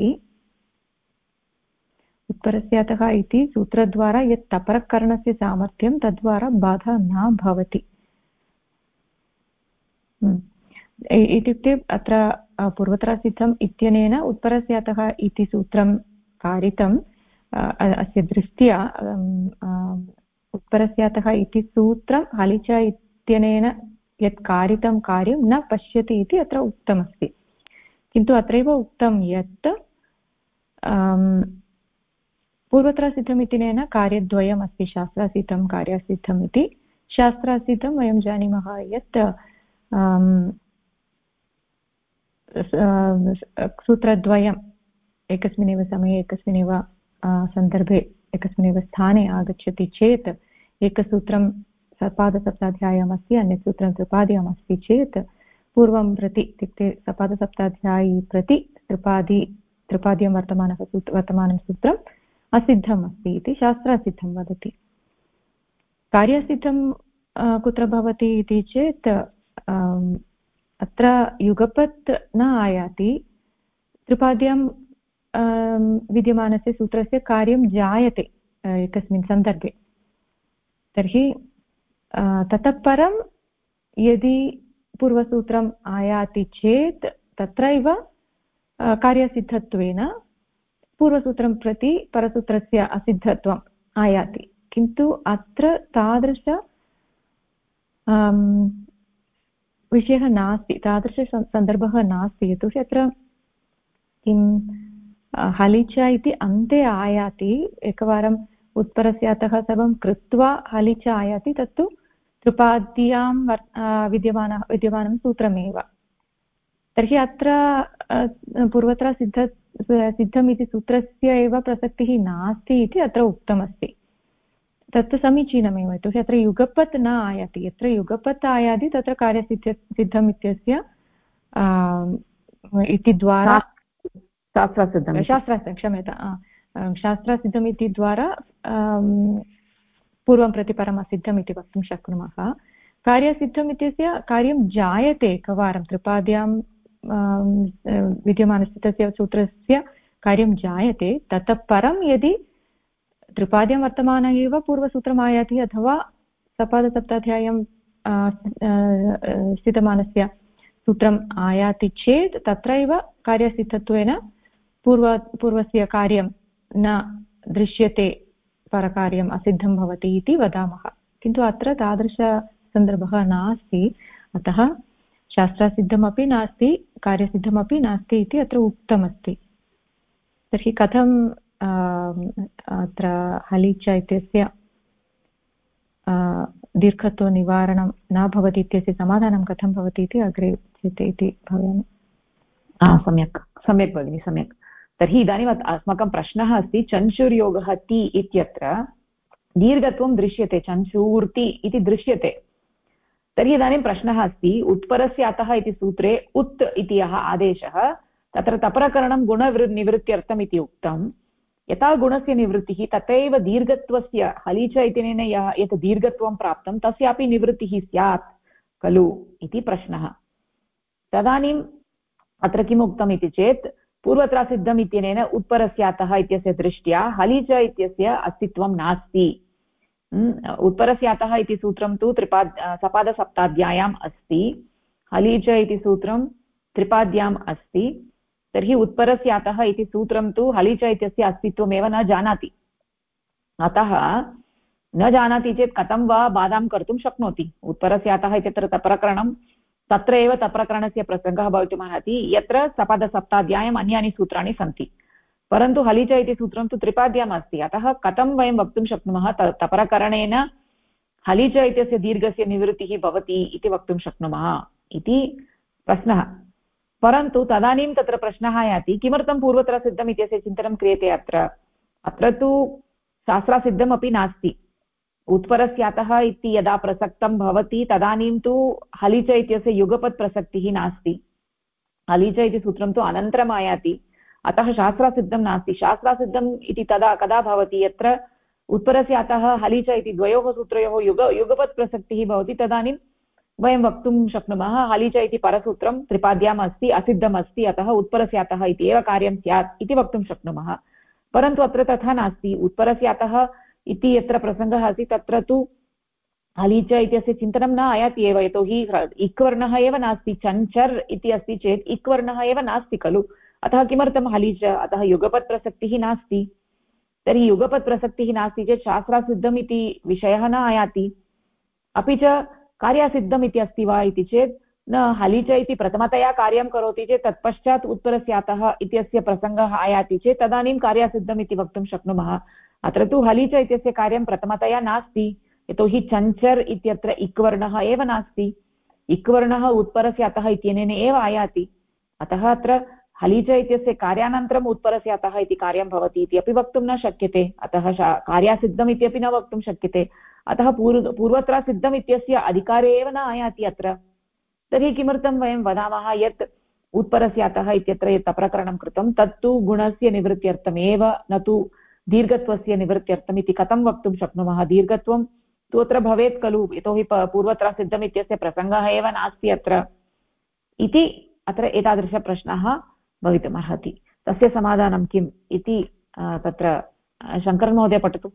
उत्परस्यातः इति सूत्रद्वारा यत् तपरकरणस्य सामर्थ्यं तद्वारा बाधा न भवति। इत्युक्ते अत्र पूर्वत्र सिद्धम् इत्यनेन उत्परस्यातः इति सूत्रं कारितम्। अस्य दृष्ट्या उत्परस्यातः इति सूत्रं हलि च इत्यनेन यत् कारितं कार्यं न पश्यति इति अत्र उक्तमस्ति। किन्तु अत्रैव उक्तं यत् पूर्वत्र सिद्धम् इत्यनेन कार्यद्वयम् अस्ति, शास्त्रासिद्धं कार्यासिद्धम् इति। शास्त्रासिद्धं वयं जानीमः यत् सूत्रद्वयम् एकस्मिन्नेव समये एकस्मिन्नेव सन्दर्भे एकस्मिन्नेव स्थाने आगच्छति चेत् एकसूत्रं सपादसप्ताध्याय्याम् अस्ति, अन्यत् सूत्रं त्रिपाद्याम् अस्ति चेत् पूर्वं प्रति इत्युक्ते सपादसप्ताध्यायी प्रति त्रिपाद्यं वर्तमानं सूत्रम् असिद्धम् अस्ति इति शास्त्रासिद्धं वदति। कार्यसिद्धं कुत्र भवति इति चेत् अत्र युगपत् न आयाति, त्रिपाद्यां विद्यमानस्य सूत्रस्य कार्यं जायते एकस्मिन् सन्दर्भे। तर्हि ततः परं यदि पूर्वसूत्रम् आयाति चेत् तत्रैव कार्यसिद्धत्वेन पूर्वसूत्रं प्रति परसूत्रस्य असिद्धत्वम् आयाति। किन्तु अत्र तादृश विषयः नास्ति, तादृशसन्दर्भः नास्ति। यतोहि अत्र किं हलिच इति अन्ते आयाति, एकवारम् उत्परस्यातः सर्वं कृत्वा हलिच आयाति, तत्तु त्रिपाद्यां विद्यमानं सूत्रमेव। तर्हि अत्र पूर्वत्र सिद्धम् इति सूत्रस्य एव प्रसक्तिः नास्ति इति अत्र उक्तमस्ति। तत्तु समीचीनमेव, यतोहि अत्र युगपत् न आयाति। यत्र युगपत् आयाति तत्र कार्यसिद्धम् इत्यस्य इति द्वारा शास्त्रसिद्धम् इति द्वारा पूर्वं प्रति परम् असिद्धम् इति वक्तुं शक्नुमः। कार्यसिद्धम् इत्यस्य कार्यं जायते एकवारं त्रिपाद्यां विद्यमानस्य तस्य सूत्रस्य कार्यं जायते, ततः परं यदि त्रिपाद्यां वर्तमान एव पूर्वसूत्रम् आयाति अथवा सपादसप्ताध्याय्यां स्थितमानस्य सूत्रम् आयाति चेत् तत्रैव कार्यसिद्धत्वेन पूर्वस्य कार्यं न दृश्यते, परकार्यम् असिद्धं भवति इति वदामः। किन्तु अत्र तादृशसन्दर्भः नास्ति, अतः शास्त्रसिद्धमपि नास्ति कार्यसिद्धमपि नास्ति इति अत्र उक्तमस्ति। तर्हि कथं अत्र हलिच इत्यस्य दीर्घत्वनिवारणं न भवति इत्यस्य समाधानं कथं भवति इति अग्रे उच्यते इति भावयामि। सम्यक् सम्यक् भगिनि, सम्यक्। तर्हि इदानीम् अस्माकं प्रश्नः अस्ति, चञ्चुर्योगः ति इत्यत्र दीर्घत्वं दृश्यते, चञ्चूर्ति इति दृश्यते। तर्हि इदानीं प्रश्नः अस्ति, उत्परस्य अतः इति सूत्रे उत् इति यः आदेशः तत्र तप्रकरणं गुणनिवृत्त्यर्थम् इति उक्तं। यथा गुणस्य निवृत्तिः तथैव दीर्घत्वस्य हलिच इत्यनेन यत् दीर्घत्वं प्राप्तं तस्यापि निवृत्तिः स्यात् खलु इति प्रश्नः। तदानीम् अत्र किम् उक्तम् इति चेत् पूर्वत्र सिद्धम् इत्यनेन उत्परस्यातः इत्यस्य दृष्ट्या हलिच इत्यस्य अस्तित्वं नास्ति। उत्परस्यातः इति सूत्रं तु सपादसप्ताध्याय्याम् अस्ति, हलिच इति सूत्रं त्रिपाद्याम् अस्ति। तर्हि उत्परस्यातः इति सूत्रं तु हलिच इत्यस्य अस्तित्वमेव न जानाति। अतः न जानाति चेत् कथं वा बाधां कर्तुं शक्नोति। उत्परस्यातः इत्यत्र तप्रकरणं तत्र एव तप्रकरणस्य प्रसङ्गः भवितुमर्हति यत्र सपादसप्ताध्याय्याम् अन्यानि सूत्राणि सन्ति, परन्तु हलिच इति सूत्रं तु त्रिपाद्याम् अस्ति। अतः कथं वयं वक्तुं शक्नुमः तपरकरणेन हलिच इत्यस्य दीर्घस्य निवृत्तिः भवति इति वक्तुं शक्नुमः इति प्रश्नः। परन्तु तदानीं तत्र प्रश्नः आयाति, किमर्थं पूर्वत्र सिद्धम् इत्यस्य चिन्तनं क्रियते। अत्र तु शास्त्रसिद्धमपि नास्ति। उत्परस्यातः इति यदा प्रसक्तं भवति तदानीं तु हलिच इत्यस्य युगपत् प्रसक्तिः नास्ति। हलिच इति सूत्रं तु अनन्तरम् आयाति, अतः शास्त्रसिद्धं नास्ति। शास्त्रसिद्धम् इति तदा कदा भवति, यत्र उत्परस्यातः हलिच इति द्वयोः सूत्रयोः युगपत् प्रसक्तिः भवति, तदानीं वयं वक्तुं शक्नुमः हलिच इति परसूत्रं त्रिपाद्याम् अस्ति, असिद्धम् अस्ति, अतः उत्परस्यातः इति एव कार्यं स्यात् इति वक्तुं शक्नुमः। परन्तु अत्र तथा नास्ति। उत्परस्यातः इति यत्र प्रसङ्गः अस्ति तत्र तु हलिच इत्यस्य चिन्तनं न आयाति एव, यतोहि इक्वर्णः एव नास्ति। चञ्चर् इति अस्ति चेत् इक्वर्णः एव नास्ति खलु, अतः किमर्थं हलिच, अतः युगपत् प्रसक्तिः नास्ति। तर्हि युगपत् प्रसक्तिः नास्ति चेत् शास्त्रसिद्धम् इति विषयः न आयाति। अपि च कार्यसिद्धम् इति अस्ति वा इति चेत् न, हलिच इति प्रथमतया कार्यं करोति चेत् तत्पश्चात् उत्तरस्यातः इत्यस्य प्रसङ्गः आयाति चेत् तदानीं कार्यसिद्धम् इति वक्तुं शक्नुमः। अत्र तु हलिच इत्यस्य कार्यं प्रथमतया नास्ति, यतोहि चञ्चर् इत्यत्र इक्वर्णः एव नास्ति। इक्वर्णः उत्परस्यातः इत्यनेन एव आयाति, अतः अत्र हलिच इत्यस्य कार्यानन्तरम् उत्परस्यातः इति कार्यं भवति इति अपि वक्तुं न शक्यते। अतः कार्यसिद्धम् इत्यपि न वक्तुं शक्यते। अतः पूर्वत्र सिद्धम् इत्यस्य अधिकारे एव न आयाति अत्र। तर्हि किमर्थं वयं वदामः यत् उत्परस्यातः इत्यत्र यत् प्रकरणं कृतं तत्तु गुणस्य निवृत्त्यर्थमेव, न तु दीर्घत्वस्य निवृत्त्यर्थम् इति कथं वक्तुं शक्नुमः। दीर्घत्वं तु अत्र भवेत् खलु, यतोहि पूर्वत्र सिद्धम् इत्यस्य प्रसङ्गः एव नास्ति अत्र इति अत्र एतादृशप्रश्नः भवितुमर्हति। तस्य समाधानं किम् इति तत्र शङ्करन् महोदय पठतु।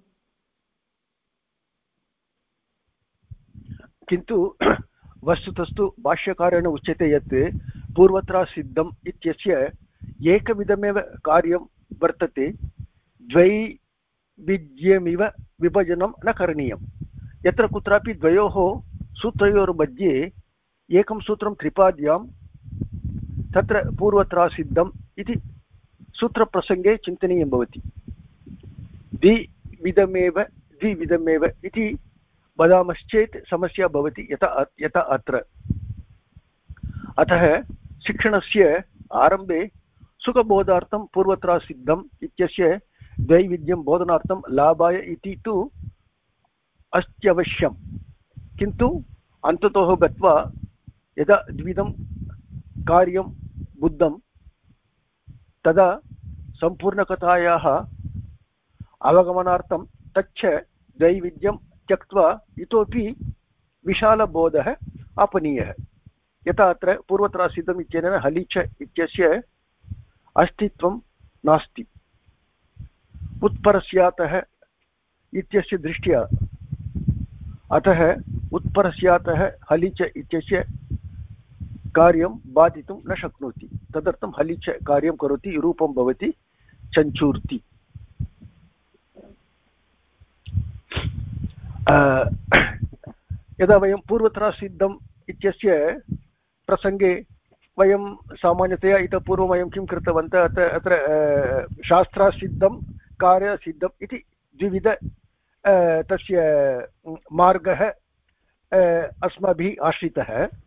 किन्तु वस्तुतस्तु भाष्यकारेण उच्यते यत् पूर्वत्र सिद्धम् इत्यस्य एकविधमेव कार्यं वर्तते, द्वैविध्यमिव विभजनं न करणीयं। यत्र कुत्रापि द्वयोः सूत्रयोर्मध्ये एकं सूत्रं त्रिपाद्यां तत्र पूर्वत्रासिद्धम् इति सूत्रप्रसङ्गे चिन्तनीयं भवति। द्विविधमेव इति वदामश्चेत् समस्या भवति, यथा अत्र। अतः शिक्षणस्य आरम्भे सुखबोधार्थं पूर्वत्रासिद्धम् इत्यस्य द्वैविध्यं बोधनार्थं लाभाय इति तु अस्त्यवश्यं, किन्तु अन्ततः गत्वा यदा द्विविधं कार्यं बुद्धं तदा सम्पूर्णकथायाः अवगमनार्थं तच्च दैविध्यं त्यक्त्वा इतोपि विशालबोधः आपनीयः। यथा अत्र पूर्वत्रासिद्धम् इत्यनेन हलिच इत्यस्य अस्तित्वं नास्ति। उत्परस्यातः इत्यस्य दृष्ट्या, अतः उत्परस्यातः हलिच इत्यस्य कार्यं बाधितुं न शक्नोति। तदर्थं हलिच कार्यं करोति, रूपं भवति चञ्चूर्ति। यदा वयं पूर्वत्रासिद्धम् इत्यस्य प्रसङ्गे वयं सामान्यतया इतः पूर्वं वयं किं कृतवन्तः, अत्र शास्त्रासिद्धं कार्यसिद्धम् इति द्विविध तस्य मार्गः अस्माभिः आश्रितः।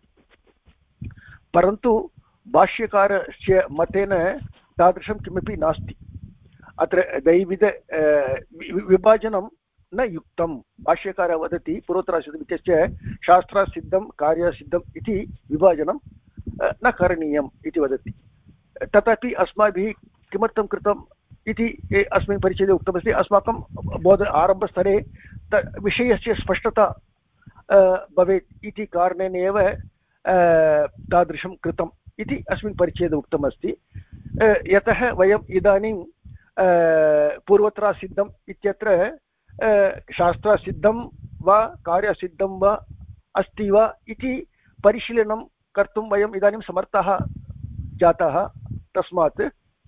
परन्तु भाष्यकारस्य मतेन तादृशं किमपि नास्ति। अत्र दैविध विभाजनं न युक्तं। भाष्यकारः वदति पूर्वत्रासिद्धम् इत्यस्य शास्त्रासिद्धं कार्यसिद्धम् इति विभाजनं न करणीयम् इति वदति। तथापि अस्माभिः किमर्थं कृतम् इति अस्मिन् परिच्छेदे उक्तमस्ति। अस्माकं बोध आरम्भस्तरे विषयस्य स्पष्टता भवेत् इति कारणेन एव तादृशं कृतम् इति अस्मिन् परिच्छेदे उक्तमस्ति। यतः वयम् इदानीं पूर्वत्रासिद्धम् इत्यत्र शास्त्रासिद्धं वा कार्यसिद्धं वा अस्ति वा इति परिशीलनं कर्तुं वयम् इदानीं समर्थाः जाताः। तस्मात्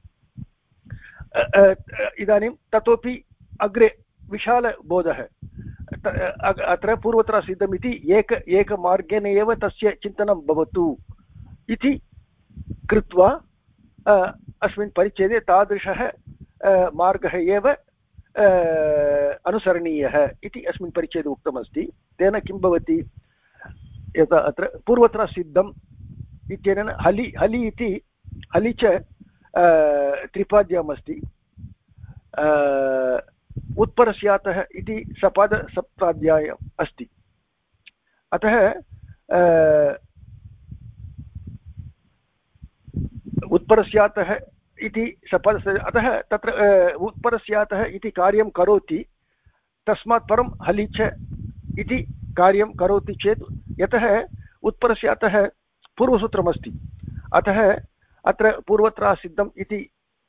इदानीं ततोपि अग्रे विशालबोधः अत्र पूर्वत्रासिद्धम् इति एकमार्गेण एव तस्य चिन्तनं भवतु इति कृत्वा अस्मिन् परिच्छेदे तादृशः मार्गः एव अनुसरणीयः इति अस्मिन् परिच्छेदे उक्तमस्ति। तेन किं भवति, यथा अत्र पूर्वत्रासिद्धम् इत्यनेन हलि इति हलि च त्रिपाद्यामस्ति। उत्परस्यातः इति सपादसप्ताध्यायम् अस्ति। अतः उत्परस्यातः इति अतः तत्र उत्परस्यातः इति कार्यं करोति, तस्मात् परं हलिच इति कार्यं करोति चेत्, यतः उत्परस्यातः पूर्वसूत्रमस्ति, अतः अत्र पूर्वत्रासिद्धम् इति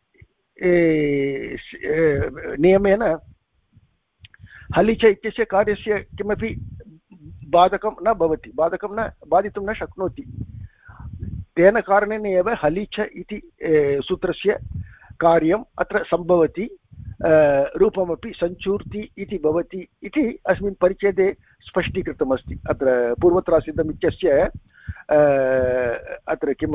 नियमेन हलिच इत्यस्य कार्यस्य किमपि बाधकं न भवति, बाधितुं न शक्नोति। तेन कारणेन एव हलिच इति सूत्रस्य कार्यम् अत्र सम्भवति, रूपमपि सञ्चूर्ति इति भवति इति अस्मिन् परिच्छेदे स्पष्टीकृतमस्ति। अत्र पूर्वत्रासिद्धम् इत्यस्य अत्र किं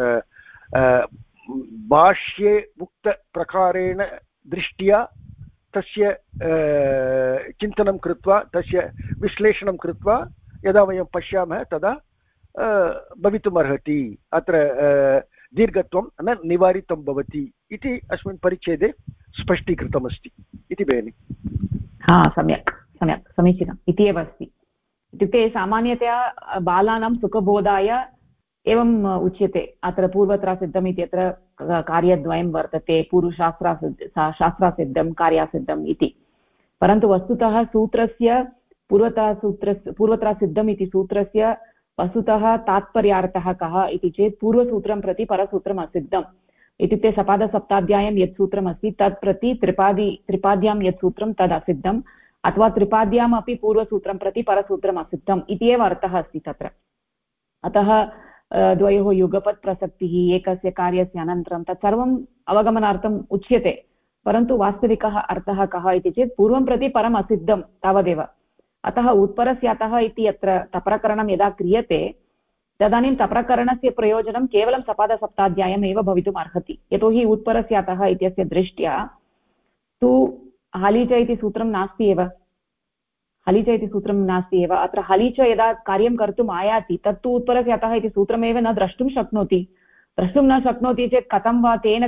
भाष्ये उक्तप्रकारेण दृष्ट्या तस्य चिन्तनं कृत्वा तस्य विश्लेषणं कृत्वा यदा वयं पश्यामः तदा भवितुमर्हति। अत्र दीर्घत्वं न निवारितं भवति इति अस्मिन् परिच्छेदे स्पष्टीकृतमस्ति इति भगिनि। हा, सम्यक् सम्यक् समीचीनम् इति एव अस्ति। इत्युक्ते सामान्यतया बालानां सुखबोधाय एवम् उच्यते। अत्र पूर्वत्रासिद्धम् इत्यत्र कार्यद्वयं वर्तते, शास्त्रासिद्धं कार्यासिद्धम् इति। परन्तु वस्तुतः सूत्रस्य पूर्वत्रासिद्धम् इति सूत्रस्य वस्तुतः तात्पर्यार्थः कः इति चेत् पूर्वसूत्रं प्रति परसूत्रम् असिद्धम्। इत्युक्ते सपादसप्ताध्यायं यत् सूत्रमस्ति तत् प्रति त्रिपाद्यां यत् सूत्रं तद् असिद्धम्, अथवा त्रिपाद्याम् अपि पूर्वसूत्रं प्रति परसूत्रम् असिद्धम् इति एव अर्थः अस्ति तत्र। अतः द्वयोः युगपत् प्रसक्तिः एकस्य कार्यस्य अनन्तरं तत्सर्वम् अवगमनार्थम् उच्यते, परन्तु वास्तविकः अर्थः कः इति चेत् पूर्वं प्रति परम् असिद्धं तावदेव। अतः उत्परस्यातः इति अत्र तप्रकरणं यदा क्रियते तदानीं तप्रकरणस्य प्रयोजनं केवलं सपादसप्ताध्यायम् एव भवितुम् अर्हति, यतोहि उत्परस्यातः इत्यस्य दृष्ट्या तु हलीच इति सूत्रं नास्ति एव, हलीच इति सूत्रं नास्ति एव। अत्र हलीच यदा कार्यं कर्तुम् आयाति तत्तु उत्परस्यातः इति सूत्रमेव न द्रष्टुं शक्नोति। द्रष्टुं न शक्नोति चेत् कथं वा तेन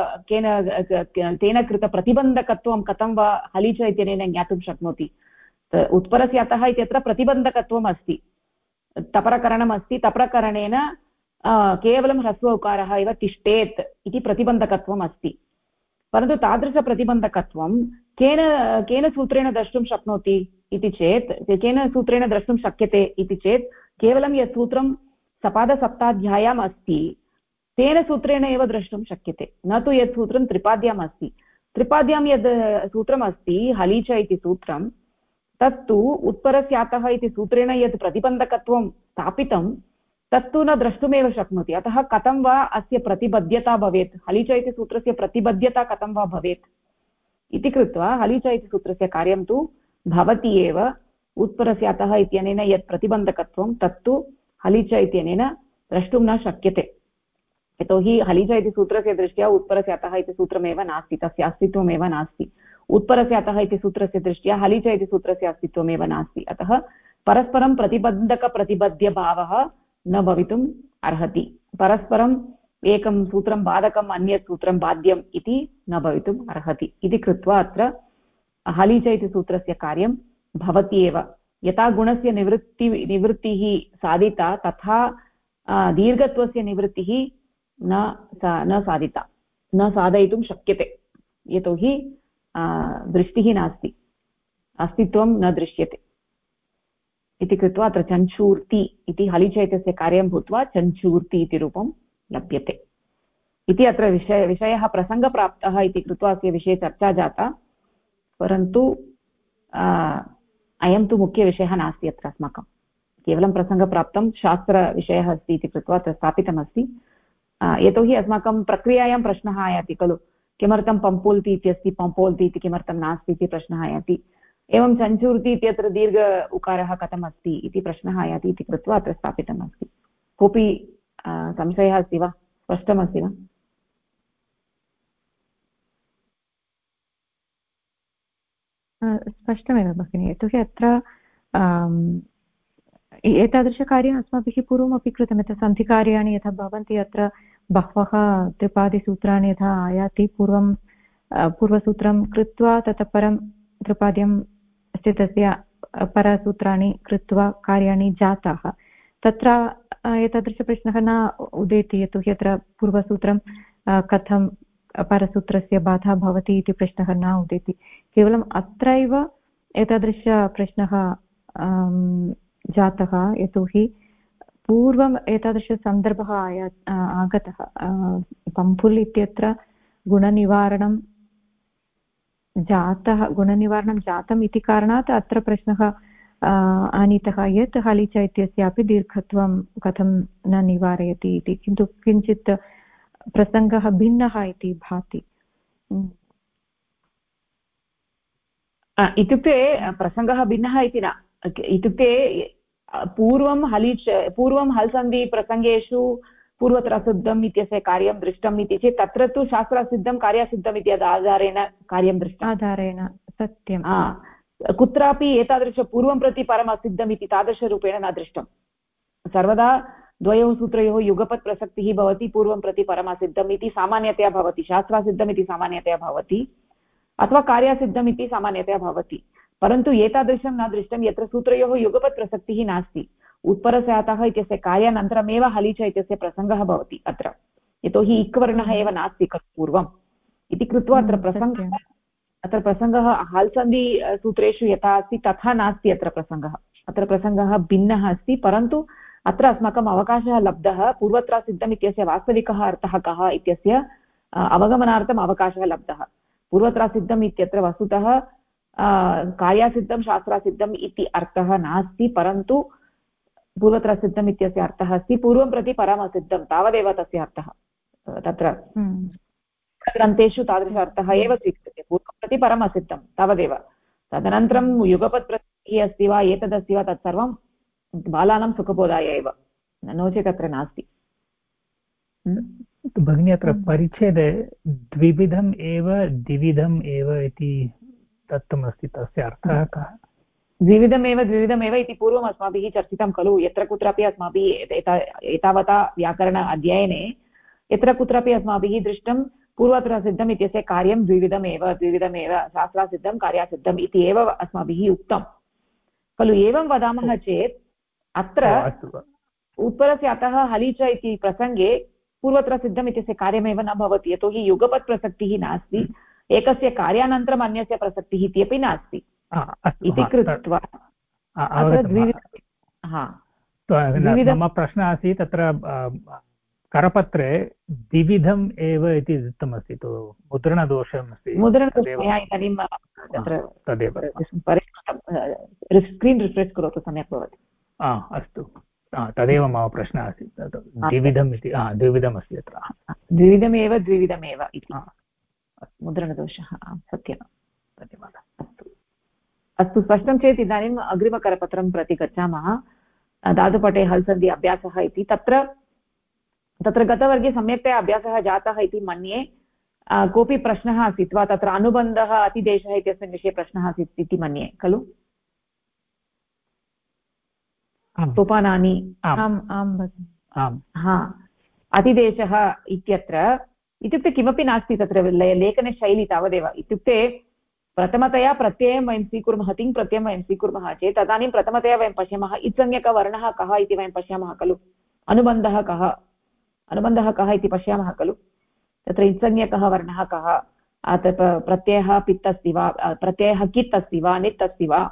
कृत प्रतिबन्धकत्वं कथं वा हलीच इत्यनेन ज्ञातुं शक्नोति। उत्परस्यातः इत्यत्र प्रतिबन्धकत्वम् अस्ति, तप्रकरणम् अस्ति, तप्रकरणेन केवलं ह्रस्व उकारः एव तिष्ठेत् इति प्रतिबन्धकत्वम् अस्ति। परन्तु तादृशप्रतिबन्धकत्वं केन सूत्रेण द्रष्टुं शक्नोति इति चेत्, केन सूत्रेण द्रष्टुं शक्यते इति चेत् केवलं यत् सूत्रं सपादसप्ताध्याय्याम् अस्ति तेन सूत्रेण एव द्रष्टुं शक्यते, न तु यत् सूत्रं त्रिपाद्याम् अस्ति। त्रिपाद्यां यद् सूत्रम् अस्ति हलीच इति सूत्रं, तत्तु उत्परस्यातः इति सूत्रेण यत् प्रतिबन्धकत्वं स्थापितं तत्तु न द्रष्टुमेव शक्नोति। अतः कथं वा अस्य प्रतिबद्धता भवेत्, हलीच इति सूत्रस्य प्रतिबद्धता कथं वा भवेत् इति कृत्वा हलीच इति सूत्रस्य कार्यं तु भवति एव। उत्परस्यातः इत्यनेन यत् प्रतिबन्धकत्वं तत्तु हलीच इत्यनेन द्रष्टुं न शक्यते, यतोहि हलीच इति सूत्रस्य दृष्ट्या उत्परस्यातः इति सूत्रमेव नास्ति, तस्य अस्तित्वमेव नास्ति। उत्परस्यातः इति सूत्रस्य दृष्ट्या हलीच इति सूत्रस्य अस्तित्वमेव नास्ति। अतः परस्परं प्रतिबद्धकप्रतिबध्यभावः न भवितुम् अर्हति, परस्परम् एकं सूत्रं बाधकम् अन्यत् सूत्रं बाध्यम् इति न भवितुम् अर्हति। इति कृत्वा अत्र हलीच इति सूत्रस्य कार्यं भवति एव। यथा गुणस्य निवृत्तिः साधिता तथा दीर्घत्वस्य निवृत्तिः न साधिता, न साधयितुं शक्यते, यतोहि दृष्टिः नास्ति, अस्तित्वं न दृश्यते। इति कृत्वा अत्र चञ्चूर्ति इति हलीच इत्यस्य कार्यं भूत्वा चञ्चूर्ति इति रूपं लभ्यते इति अत्र विषयः प्रसङ्गप्राप्तः इति कृत्वा अस्य विषये चर्चा जाता, परन्तु अयं तु मुख्यविषयः नास्ति। अत्र अस्माकं केवलं प्रसङ्गप्राप्तं शास्त्रविषयः अस्ति इति कृत्वा अत्र स्थापितमस्ति। यतोहि अस्माकं प्रक्रियायां प्रश्नः आयाति खलु, किमर्थं पम्पोल्ति इत्यस्ति पम्पोल्ति इति किमर्थं नास्ति इति प्रश्नः आयाति, एवं चञ्चूर्ति इत्यत्र दीर्घ उकारः कथम् अस्ति इति प्रश्नः आयाति इति कृत्वा अत्र स्थापितमस्ति। कोऽपि संशयः अस्ति वा, स्पष्टमस्ति वा? स्पष्टमेव भगिनि, यतोहि अत्र एतादृशकार्यम् अस्माभिः पूर्वमपि कृतं, यथा सन्धिकार्याणि यथा भवन्ति अत्र बहवः त्रिपादिसूत्राणि यथा आयाति, पूर्वसूत्रं कृत्वा ततः परं त्रिपाद्यं तस्य परसूत्राणि कृत्वा कार्याणि जाताः, तत्र एतादृशप्रश्नः न उदेति, यतोहि अत्र पूर्वसूत्रं कथं परसूत्रस्य बाधा भवति इति प्रश्नः न उदेति। केवलम् अत्रैव एतादृशप्रश्नः जातः, यतोहि पूर्वम् एतादृशसन्दर्भः आगतः। पम्पुल् इत्यत्र गुणनिवारणं जातम् इति कारणात् अत्र प्रश्नः आनीतः यत् हलीच इत्यस्यापि दीर्घत्वं कथं न निवारयति इति, किन्तु किञ्चित् प्रसङ्गः भिन्नः इति भाति। इत्युक्ते प्रसङ्गः भिन्नः इति न, इत्युक्ते पूर्वं हल्सन्धिप्रसङ्गेषु पूर्वत्रसिद्धम् इत्यस्य कार्यं दृष्टम् इति चेत् तत्र तु शास्त्रसिद्धं कार्यासिद्धम् इति आधारेण कार्यं दृष्टम्। आधारेण सत्यं, कुत्रापि एतादृश पूर्वं प्रति परम् असिद्धम् इति तादृशरूपेण न दृष्टं। सर्वदा द्वयोः सूत्रयोः युगपत् प्रसक्तिः भवति, पूर्वं प्रति परम् असिद्धम् इति सामान्यतया भवति, शास्त्रासिद्धम् इति सामान्यतया भवति, अथवा कार्यासिद्धम् इति सामान्यतया भवति। परन्तु एतादृशं न दृष्टं यत्र सूत्रयोः युगपत् प्रसक्तिः नास्ति, उत्परस्यातः इत्यस्य कार्यानन्तरमेव हलीच इत्यस्य प्रसङ्गः भवति अत्र, यतोहि इक्वर्णः एव नास्ति खलु पूर्वम्। इति कृत्वा अत्र प्रसङ्गः हल्सन्धिसूत्रेषु यथा अस्ति तथा नास्ति। अत्र प्रसङ्गः भिन्नः अस्ति, परन्तु अत्र अस्माकम् अवकाशः लब्धः, पूर्वत्रासिद्धम् इत्यस्य वास्तविकः अर्थः कः इत्यस्य अवगमनार्थम् अवकाशः लब्धः। पूर्वत्रासिद्धम् इत्यत्र वस्तुतः कार्यासिद्धं शास्त्रासिद्धम् इति अर्थः नास्ति, परन्तु पूर्वत्रसिद्धम् इत्यस्य अर्थः अस्ति पूर्वं प्रति परमसिद्धं तावदेव तस्य अर्थः तत्र ग्रन्थेषु तादृश अर्थः एव स्वीक्रियते पूर्वं प्रति परमसिद्धं तावदेव तदनन्तरं युगपत् प्रसक्तिः अस्ति वा एतदस्ति वा तत्सर्वं बालानां सुखबोधाय एव नो चेत् अत्र नास्ति। भगिनी अत्र परिच्छेदे द्विविधम् एव द्विविधम् एव इति दत्तमस्ति तस्य अर्थः कः? द्विविधमेव इति पूर्वम् अस्माभिः चर्चितं खलु यत्र कुत्रापि अस्माभिः एतावता व्याकरण अध्ययने यत्र कुत्रापि अस्माभिः दृष्टं पूर्वत्रसिद्धम् इत्यस्य कार्यं द्विविधमेव शास्त्रासिद्धं कार्यासिद्धम् इति एव अस्माभिः उक्तं खलु। एवं वदामः चेत् अत्र उत्तरस्य अतः हलि च इति प्रसङ्गे पूर्वत्रसिद्धम् इत्यस्य कार्यमेव न भवति यतोहि युगपत् प्रसक्तिः नास्ति एकस्य कार्यानन्तरम् अन्यस्य प्रसक्तिः इत्यपि नास्ति इति कृत्वा मम प्रश्नः आसीत् तत्र करपत्रे द्विविधम् एव इति दत्तमस्ति मुद्रणदोषम् अस्ति मुद्रणदोषः इदानीं तत्र तदेव स्क्रीन् रिफ्रेश् करोतु सम्यक् भवति। अस्तु तदेव मम प्रश्नः आसीत् द्विविधम् इति द्विविधमस्ति अत्र द्विविधमेव इति मुद्रणदोषः सत्यं धन्यवादः। अस्तु स्पष्टं चेत् इदानीम् अग्रिमकरपत्रं प्रति गच्छामः। धातुपटे हल् सन्धि अभ्यासः इति तत्र गतवर्गे सम्यक्तया अभ्यासः जातः इति मन्ये। कोऽपि प्रश्नः आसीत् वा तत्र अनुबन्धः अतिदेशः इत्यस्मिन् विषये प्रश्नः आसीत् इति मन्ये खलु? सोपानानि अतिदेशः इत्युक्ते किमपि नास्ति तत्र लेखनशैली तावदेव। इत्युक्ते प्रथमतया प्रत्ययं वयं स्वीकुर्मः तिङ् प्रत्ययं वयं स्वीकुर्मः चेत् तदानीं प्रथमतया वयं पश्यामः इत्संज्ञकवर्णः कः इति वयं पश्यामः खलु। अनुबन्धः कः इति पश्यामः खलु। तत्र इत्संज्ञकः वर्णः कः प्रत्ययः पित् अस्ति वा प्रत्ययः कित् अस्ति वा नित् अस्ति वा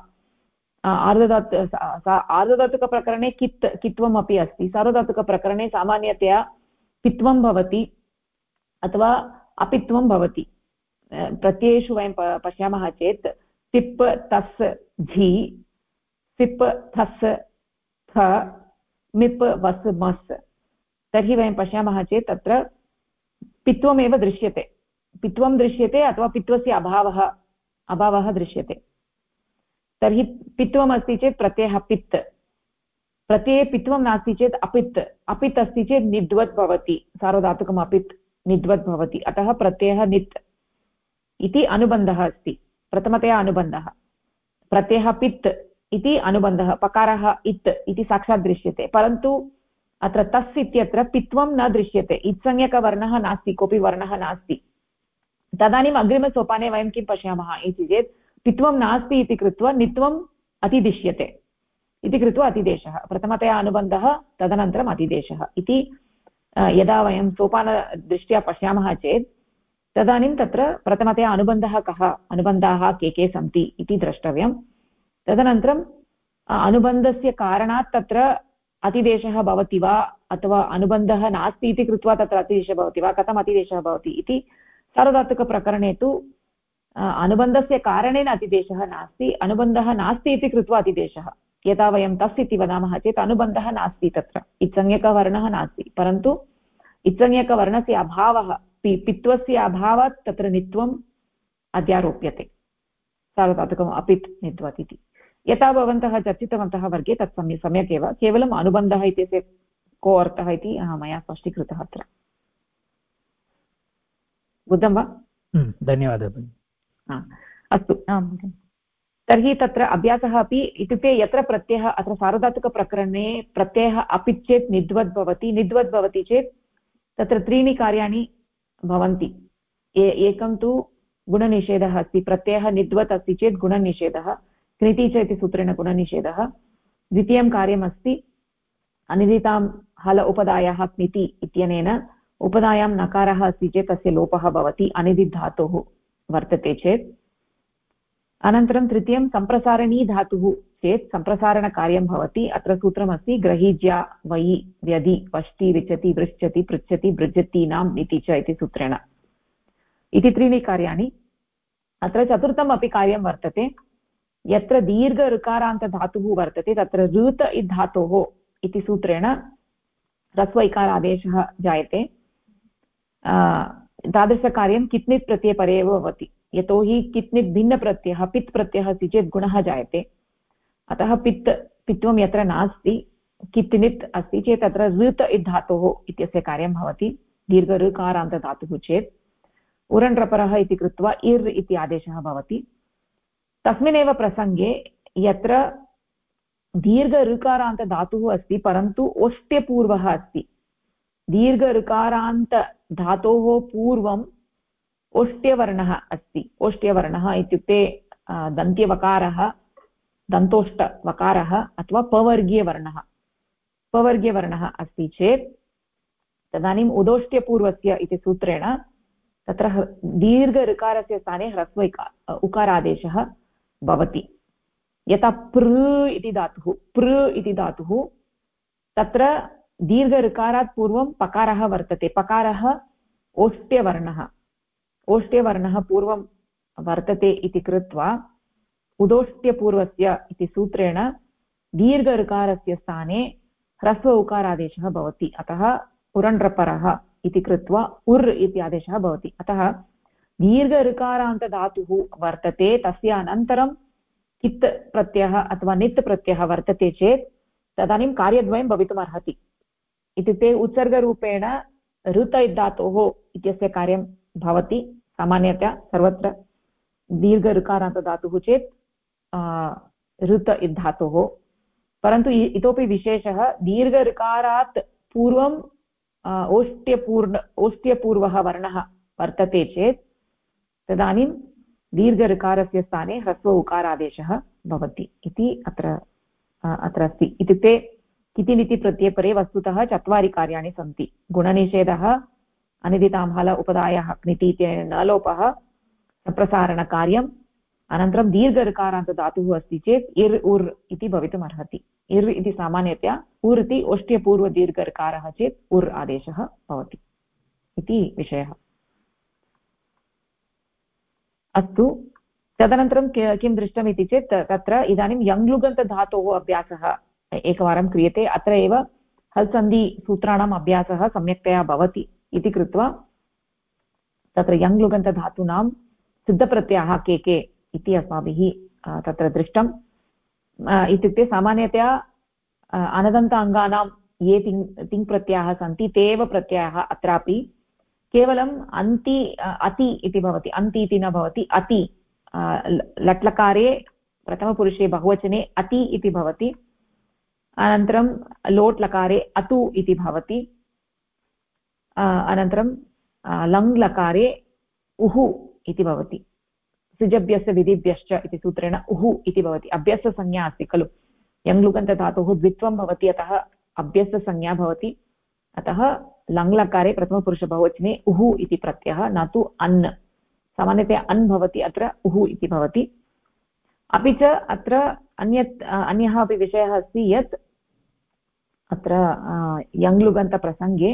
आर्धधातुकप्रकरणे कित्वम् अपि अस्ति सार्वधातुकप्रकरणे सामान्यतया पित्वं भवति अथवा अपित्वं भवति। प्रत्ययेषु वयं पश्यामः चेत् तिप् तस् झि सिप् थस् थ मिप् वस् मस् तर्हि वयं पश्यामः चेत् तत्र पित्वमेव दृश्यते अथवा पित्वस्य अभावः दृश्यते। तर्हि पित्वम् अस्ति चेत् प्रत्ययः पित् प्रत्यये पित्वं नास्ति चेत् अपित् अस्ति चेत् निद्वत् भवति सार्वधातुकम् अपित् निद्वत् भवति अतः प्रत्ययः नित् इति अनुबन्धः अस्ति। प्रथमतया अनुबन्धः प्रत्ययः पित् इति अनुबन्धः पकारः इत् इति साक्षात् दृश्यते परन्तु अत्र तस् इत्यत्र पित्वं न दृश्यते इत्संज्ञकवर्णः नास्ति कोऽपि वर्णः नास्ति। तदानीम् अग्रिमसोपाने वयं किं पश्यामः इति चेत् पित्वं नास्ति इति कृत्वा नित्वम् अतिदिश्यते इति कृत्वा अतिदेशः प्रथमतया अनुबन्धः तदनन्तरम् अतिदेशः इति यदा वयं सोपानदृष्ट्या पश्यामः चेत् तदानीं तत्र प्रथमतया अनुबन्धाः के सन्ति इति द्रष्टव्यं। तदनन्तरम् अनुबन्धस्य कारणात् तत्र अतिदेशः भवति वा अथवा अनुबन्धः नास्ति इति कृत्वा तत्र अतिदेशः भवति वा कथम् अतिदेशः भवति इति सार्वधातुकप्रकरणे तु अनुबन्धस्य कारणेन अतिदेशः नास्ति अनुबन्धः नास्ति इति कृत्वा अतिदेशः। यदा वयं तस् इति वदामः चेत् अनुबन्धः नास्ति तत्र इत्संज्ञकवर्णः नास्ति परन्तु इत्संज्ञकवर्णस्य अभावः पित्वस्य अभावात् तत्र नित्वम् अध्यारोप्यते सार्वधातुकम् अपित् नित्वत् इति यथा भवन्तः चर्चितवन्तः वर्गे तत् सम्यक् एव केवलम् अनुबन्धः इत्यस्य को अर्थः इति मया स्पष्टीकृतः अत्र। बुद्धं वा? धन्यवादः। अस्तु तर्हि तत्र अभ्यासः अपि इत्युक्ते यत्र प्रत्ययः अत्र सार्वधातुकप्रकरणे प्रत्ययः अपित् चेत् निद्वत् भवति चेत् तत्र त्रीणि कार्याणि भवन्ति। एकं तु गुणनिषेधः अस्ति प्रत्ययः निद्वत् अस्ति चेत् गुणनिषेधः क्निति च इति सूत्रेण गुणनिषेधः। द्वितीयं कार्यमस्ति अनिदितां हल उपधायाः क्निति इत्यनेन उपधायां नकारः अस्ति चेत् तस्य लोपः भवति अनिदित् धातुः वर्तते चेत्। अनन्तरं तृतीयं सम्प्रसारणी धातुः चेत् सम्प्रसारणकार्यं भवति। अत्र सूत्रमस्ति ग्रहीज्या वयि व्यधि वष्टि विचति वृच्छति पृच्छति भृजतीनां नीति च इति सूत्रेण इति त्रीणि कार्याणि। अत्र चतुर्थम् अपि कार्यं वर्तते यत्र दीर्घ ऋकारान्तधातुः वर्तते तत्र ऋत इति धातोः इति सूत्रेण ह्रस्व इकारादेशः जायते। तादृशकार्यं कित्नित् प्रत्यये परे एव भवति, यतोहि कित्नित् भिन्नप्रत्ययः पित् प्रत्ययः अस्ति चेत् गुणः जायते। अतः पित्वं यत्र नास्ति, कित्नित् अस्ति चेत् तत्र ऋत धातोः इत्यस्य कार्यं भवति। दीर्घ ऋकारान्तधातुः चेत् उरण्रपरः इति कृत्वा इर् इति आदेशः भवति। तस्मिन्नेव प्रसङ्गे यत्र दीर्घ ऋकारान्तधातुः अस्ति परन्तु ओष्ट्यपूर्वः अस्ति, दीर्घ ऋकारान्त धातोः पूर्वम् ओष्ट्यवर्णः अस्ति। ओष्ट्यवर्णः इत्युक्ते दन्त्यवकारः, दन्तोष्टवकारः अथवा पवर्गीयवर्णः अस्ति चेत् तदानीम् उदोष्ट्यपूर्वस्य इति सूत्रेण तत्र दीर्घ ऋकारस्य स्थाने ह्रस्व उकारादेशः भवति। यथा पृ इति धातुः तत्र दीर्घ ऋकारात् पूर्वं पकारः वर्तते। पकारः ओष्ट्यवर्णः पूर्वं वर्तते इति कृत्वा उदोष्ट्यपूर्वस्य इति सूत्रेण दीर्घ ऋकारस्य स्थाने ह्रस्व उकारादेशः भवति। अतः उरण्रपरः इति कृत्वा उर् इति आदेशः भवति। अतः दीर्घ ऋकारान्तधातुः वर्तते, तस्य अनन्तरं कित् प्रत्ययः अथवा नित् प्रत्ययः वर्तते चेत् तदानीं कार्यद्वयं भवितुम् अर्हति। इत्युक्ते उत्सर्गरूपेण ऋत धातोः इत्यस्य कार्यं भवति सामान्यतया सर्वत्र। दीर्घ ऋकारान्तधातुः चेत् ऋत धातोः, परन्तु इतोपि विशेषः दीर्घ ऋकारात् पूर्वं ओष्ट्यपूर्वः वर्णः वर्तते चेत् तदानीं दीर्घ ऋकारस्य स्थाने ह्रस्व उकारादेशः भवति इति अत्र अस्ति। इत्युक्ते कितिनिति प्रत्ययपरे वस्तुतः 4 कार्याणि सन्ति। गुणनिषेधः, अनिदितां हल उपदायः क्निति इत्यनेन न लोपः, सम्प्रसारणकार्यम्, अनन्तरं दीर्घ ऋकारान्तधातुः अस्ति चेत् इर् उर् इति भवितुम् अर्हति। इर् इति सामान्यतया उर् इति ओष्ट्यपूर्वदीर्घ ऋकारः चेत् उर् आदेशः भवति इति विषयः। अस्तु, तदनन्तरं किं दृष्टम् इति चेत् तत्र इदानीं यङ्लुगन्तधातोः अभ्यासः एकवारं क्रियते। अत्र एव हल्सन्धिसूत्राणाम् अभ्यासः सम्यक्तया भवति इति कृत्वा तत्र यङ्लुगन्तधातूनां सिद्धप्रत्ययाः के इति अस्माभिः तत्र दृष्टम्। इत्युक्ते सामान्यतया अनदन्त अङ्गानां ये तिङ्प्रत्ययाः सन्ति ते एव प्रत्ययाः अत्रापि केवलम् अति इति भवति, अन्ति इति न भवति। अति लट्लकारे प्रथमपुरुषे बहुवचने अति इति भवति, अनन्तरं लोट् लकारे अतु इति भवति, अनन्तरं लङ् लकारे उहु इति भवति। सुजभ्यस्य विधिभ्यश्च इति सूत्रेण उहु इति भवति। अभ्यस्तसंज्ञा अस्ति खलु, यङ्लुगन्तधातोः द्वित्वं भवति, अतः अभ्यस्तसंज्ञा भवति। अतः लङ्लकारे प्रथमपुरुषबहुवचने उहु इति प्रत्ययः, न तु अन्। सामान्यतया अन् भवति, अत्र उहु इति भवति। अपि च अत्र अन्यः अपि विषयः अस्ति यत् अत्र यङ्लुगन्तप्रसङ्गे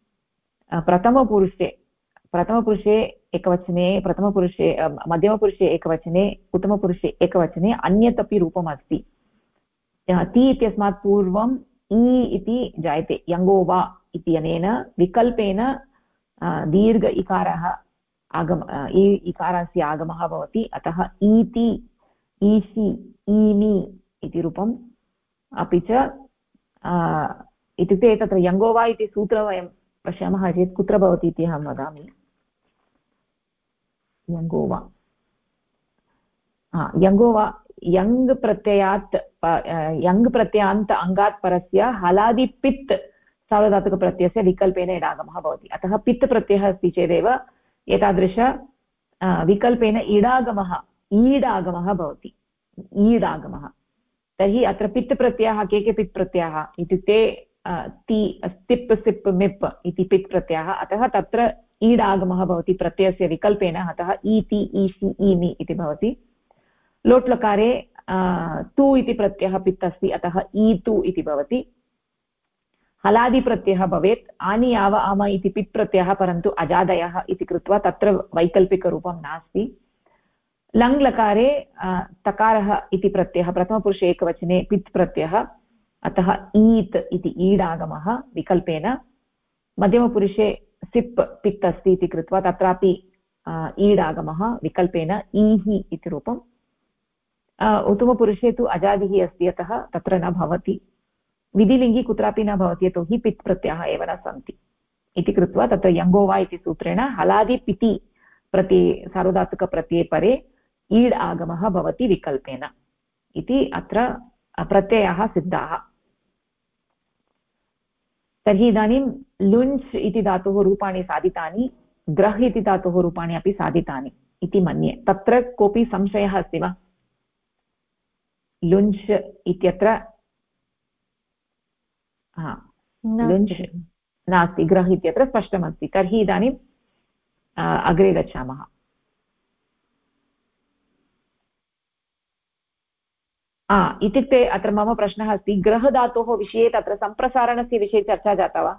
प्रथमपुरुषे एकवचने, मध्यमपुरुषे एकवचने, उत्तमपुरुषे एकवचने अन्यत् अपि रूपम् अस्ति। ति इत्यस्मात् पूर्वम् इ इति जायते, यङ्गोवा इत्यनेन विकल्पेन दीर्घ इकारः इकारस्य आगमः भवति। अतः ईति, ईसि, ईमि इति रूपम्। अपि च इत्युक्ते तत्र यङ्गोवा इति सूत्रं वयं पश्यामः चेत् कुत्र भवति इति अहं वदामि। यङ्गोवा यङ् प्रत्ययान्त अङ्गात् परस्य हलादिपित् सार्वधातुकप्रत्ययस्य विकल्पेन इडागमः भवति। अतः पित् प्रत्ययः अस्ति चेदेव एतादृश विकल्पेन ईडागमः भवति। ईडागमः तर्हि अत्र पित् प्रत्ययः के पित् प्रत्ययः इत्युक्ते स्तिप् सिप् मिप् इति पित् प्रत्ययः। अतः तत्र ईडागमः भवति प्रत्ययस्य विकल्पेन, अतः ईति, ईसि, ईमि इति भवति। लोट्लकारे तु इति प्रत्ययः पित् अस्ति, अतः ईतु इति भवति। हलादिप्रत्ययः भवेत्, आनि आव आम इति पित् प्रत्ययः, परन्तु अजादयः इति कृत्वा तत्र वैकल्पिकरूपं नास्ति। लङ् लकारे तकारः इति प्रत्ययः प्रथमपुरुषे एकवचने पित् प्रत्ययः, अतः ईत् इति ईडागमः विकल्पेन मध्यमपुरुषे सिप् पित् अस्ति इति कृत्वा तत्रापि ईडागमः विकल्पेन ईः इति रूपम् उत्तमपुरुषे तु अजादिः अस्ति अतः तत्र न भवति विधिलिङ्गि कुत्रापि न भवति यतोहि पित् प्रत्ययः एव न सन्ति इति कृत्वा तत्र यङ्गो वा इति सूत्रेण हलादिपिति प्रत्यये सार्वधातुकप्रत्यये परे ईड् आगमः भवति विकल्पेन इति अत्र प्रत्ययाः सिद्धाः तर्हि इदानीं लुञ्च् इति धातोः रूपाणि साधितानि ग्रह् इति धातोः रूपाणि अपि साधितानि इति मन्ये तत्र कोऽपि संशयः अस्ति वा लुञ्च् इत्यत्र लुञ्च् नास्ति ग्रह् इत्यत्र स्पष्टमस्ति तर्हि इदानीम् अग्रे गच्छामः इत्युक्ते अत्र मम प्रश्नः अस्ति ग्रहधातोः विषये तत्र सम्प्रसारणस्य विषये चर्चा जाता वा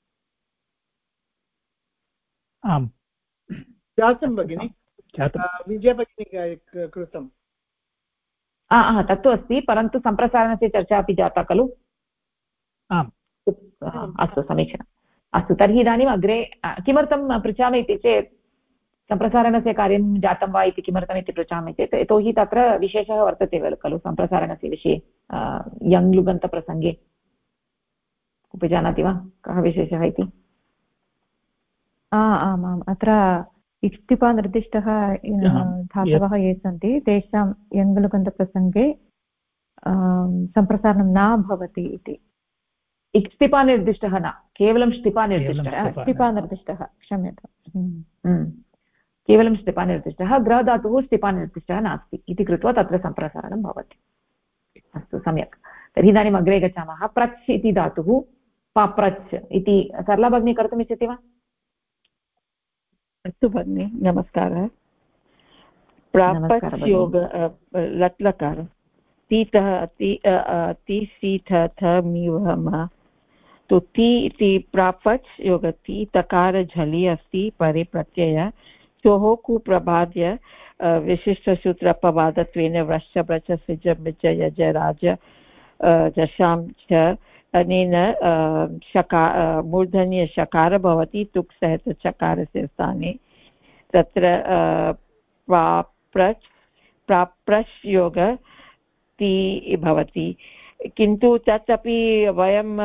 आम् जातं भगिनि विजयभगिनी कृतम् तत्तु अस्ति परन्तु सम्प्रसारणस्य चर्चा अपि जाता खलु आम् अस्तु समीचीनम् अस्तु तर्हि इदानीम् अग्रे किमर्थं पृच्छामि इति चेत् सम्प्रसारणस्य कार्यं जातं वा इति किमर्थमिति पृच्छामि चेत् यतोहि तत्र विशेषः वर्तते खलु सम्प्रसारणस्य विषये यङ्लुगन्तप्रसङ्गे कोऽपि जानाति वा कः विशेषः इति आमाम् अत्र इक्तिपा निर्दिष्टः धातवः ये सन्ति तेषां यङ्लुगन्तप्रसङ्गे सम्प्रसारणं न भवति इति इक्तिपा निर्दिष्टः न केवलं ष्टिपा निर्दिष्टः क्षम्यताम् केवलं ष्टिपा निर्दिष्टः ग्रहधातुः ष्टिपा निर्दिष्टः नास्ति इति कृत्वा तत्र सम्प्रसारणं भवति अस्तु सम्यक् तर्हि इदानीम् अग्रे गच्छामः प्रच् इति धातुः पाप्रच् इति सरला भगिनी कर्तुम् इच्छति वा अस्तु भगिनि नमस्कारः प्रापच् योग लट्लकार तीतः ति सीठ थ मीवम तो ति इति प्रापच् योग ति तकार झलि अस्ति परे प्रत्यय चोः कु प्रबाद्य विशिष्टसूत्रापवादत्वेन व्रश्च ब्रच सिज मिज यज राज जशां च अनेन मूर्धन्य शकार भवति तुक् सहित चकारस्य स्थाने तत्र प्राप्रच् योग ति भवति किन्तु तत् अपि वयं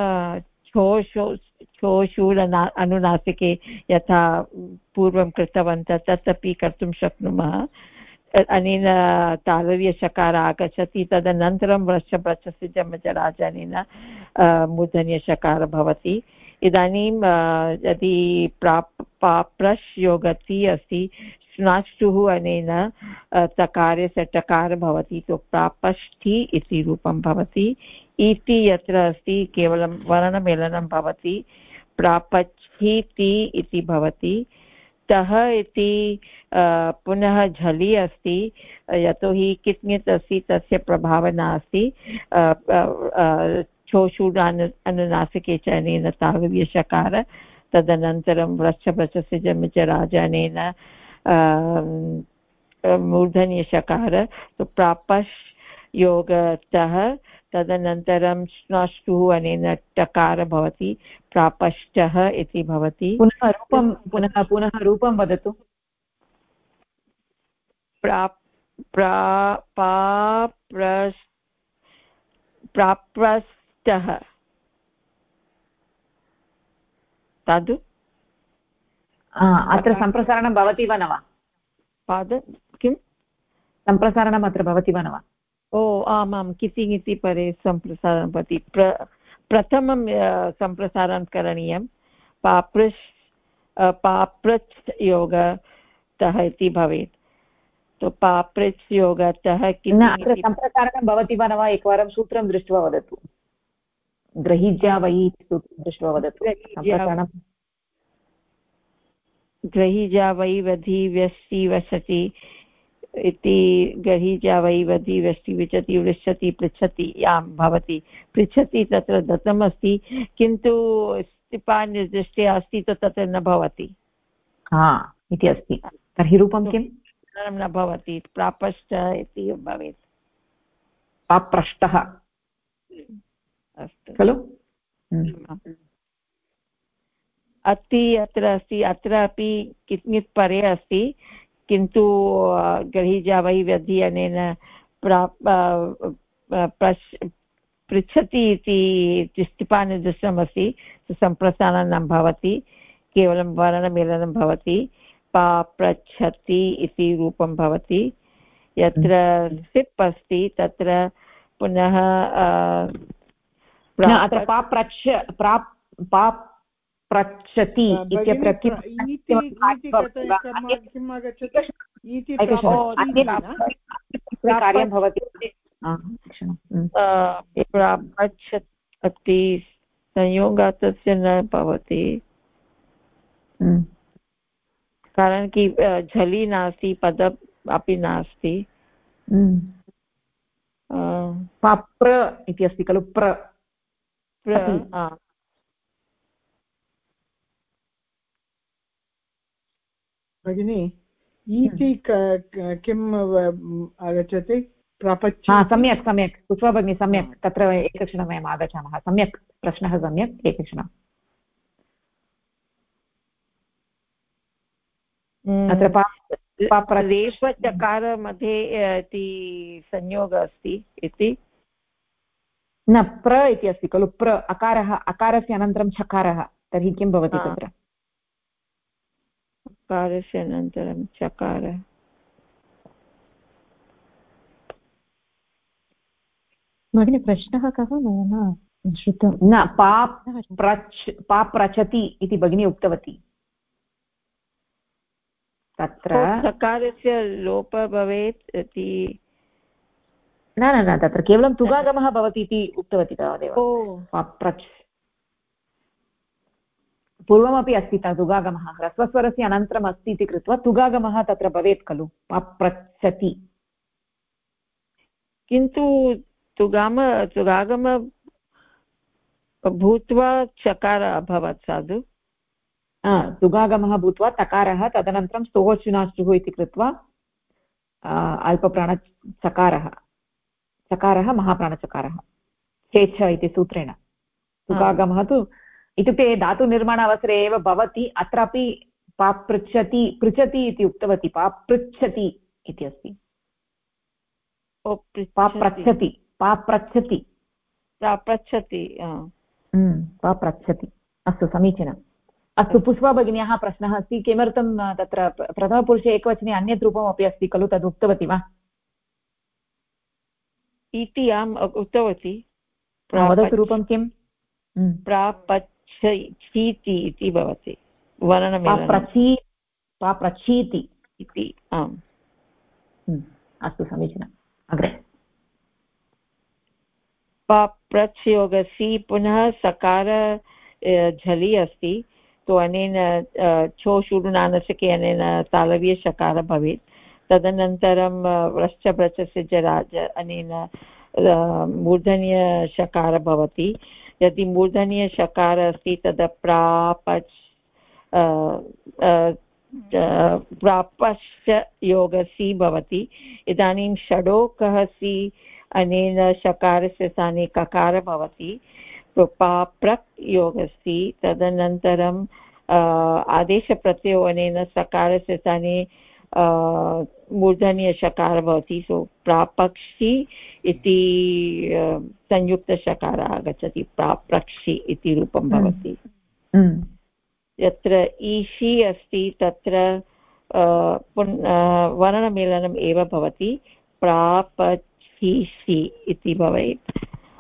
शूल अनुनासिके यथा पूर्वं कृतवन्तः तत् अपि कर्तुं शक्नुमः अनेन तालव्यशकार आगच्छति तदनन्तरं व्रश्च ब्रचस्य जमजराजनेन मूर्धन्यशकार भवति इदानीं यदि प्राप्रश् योगति अस्ति श्नाष्टुः अनेन तकारे स टकार भवति तो प्रापष्ठि इति रूपं भवति इति यत्र अस्ति केवलं वर्णमेलनं भवति प्रापच्छीति इति भवति तः इति पुनः झलि अस्ति यतोहि कित्ङित् अस्ति तस्य प्रभावः नास्ति छोषूडान् अनुनासिके च अनेन तालव्यशकार तदनन्तरं व्रश्च ब्रचस्य जमिच राजानेन मूर्धन्यशकार तो प्रापश् योगतः तदनन्तरं श्नाष्टुः अनेन टकार भवति प्रापष्टः इति भवति पुनः रूपं वदतु प्रापष्टः तद् अत्र सम्प्रसारणं भवति वा न वा किं सम्प्रसारणम् अत्र भवति वा न वा ओ आमां किति इति परे सम्प्रसारणं भवति प्रथमं सम्प्रसारणं करणीयं पाप्रच् योगतः इति भवेत् तो पाप्रच् योगतः अत्र सम्प्रसारणं भवति वा न वा एकवारं सूत्रं दृष्ट्वा वदतु ग्रहीज्या वै सूत्रं दृष्ट्वा वदतु ग्रहीजा वै वधि व्यष्टि वसति इति ग्रहीजा वै वधि व्यष्टि विचति वृच्छति पृच्छति यां भवति पृच्छति तत्र दत्तमस्ति किन्तु स्थिपा निर्दिष्टे अस्ति तो तत्र न भवति इति अस्ति तर्हि रूपं किं न भवति प्रापष्ट इति भवेत् पाप्रष्टः अस्तु खलु? अति अत्र अस्ति, अत्रापि किञ्चित् परे अस्ति, किन्तु गृहीजा वै व्यधि अनेन पृच्छति इति स्थिपानिदृष्टमस्ति, सम्प्रसारणं भवति, केवलं वर्णमेलनं भवति, पृच्छति इति रूपं भवति। यत्र सिप् अस्ति तत्र पुनः पृच्छति इत्यत्र किम् कार्यं भवति? पृच्छति संयोगात् तस्य न भवति, कारण कि झलि नास्ति, पद अपि नास्ति। प्र इति अस्ति खलु? भगिनि इति किम् आगच्छति? सम्यक् सम्यक् पुष्पा भगिनी, सम्यक्। तत्र एकक्षणं वयम् आगच्छामः। सम्यक्, प्रश्नः सम्यक्। एकक्षणम्। अत्र रेफचकार मध्ये इति संयोगः अस्ति इति न, प्र इति अस्ति खलु? प्र अकारः, अकारस्य अनन्तरं चकारः, तर्हि किं भवति तत्र? अकारस्य अनन्तरं चकारः। भगिनि प्रश्नः कः? मया न श्रुतं। न, पृच्छति इति भगिनी उक्तवती। तत्र चकारस्य लोपः भवेत् इति न न न, तत्र केवलं तुगागमः भवति इति उक्तवती तावदेव। पूर्वमपि अस्ति तुगागमः, ह्रस्वस्वरस्य अनन्तरम् अस्ति इति कृत्वा तुगागमः तत्र भवेत् खलु? पृच्छति। किन्तु तुगागम भूत्वा चकार अभवत् साधु। तुगागमः भूत्वा तकारः, तदनन्तरं स्तोश्चुनाश्चुः इति कृत्वा अल्पप्राणचकारः, चकारः महाप्राणचकारः चेच्छ इति सूत्रेण। तुगागमः तु इत्युक्ते धातुनिर्माणावसरे एव भवति। अत्रापि पृच्छति, पृच्छति इति उक्तवती, पृच्छति इति अस्ति। पृच्छति, पृच्छति, पृच्छति। अस्तु, समीचीनम्। अस्तु, पुष्पा भगिन्याः प्रश्नः अस्ति, किमर्थं तत्र प्रथमपुरुषे एकवचने अन्यत् रूपमपि अस्ति खलु, तद् उक्तवती वा? इति अहम् उक्तवती। वदतु रूपं किम्? प्रापच्छीति इति भवति, वर्णमेलनं। पाप्रच्छीति इति। आम्, अस्तु, समीचीनम्। अग्रे पाप्रच्छयोगसि, पुनः सकार झलि अस्ति, तो अनेन छोशूर्नानसिके अनेन तालव्यशकारः भवेत्। तदनन्तरं व्रश्चव्रचस्य जराज अनेन मूर्धन्यशकारः भवति। यदि मूर्धन्यशकारः अस्ति तदा प्रापश्च योगसि भवति। इदानीं षडोकः सि अनेन शकारस्य स्थाने ककारः भवति। पाप्रक् योगस्ति, तदनन्तरम् आदेशप्रत्ययो अनेन सकारस्य स्थाने मूर्धन्यशकारः भवति। सो प्रापक्षि इति संयुक्तशकारः आगच्छति, प्राप्रक्षि इति रूपं भवति। यत्र ईशि अस्ति तत्र वर्णमेलनम् एव भवति, प्रापच्छीषि इति भवेत्।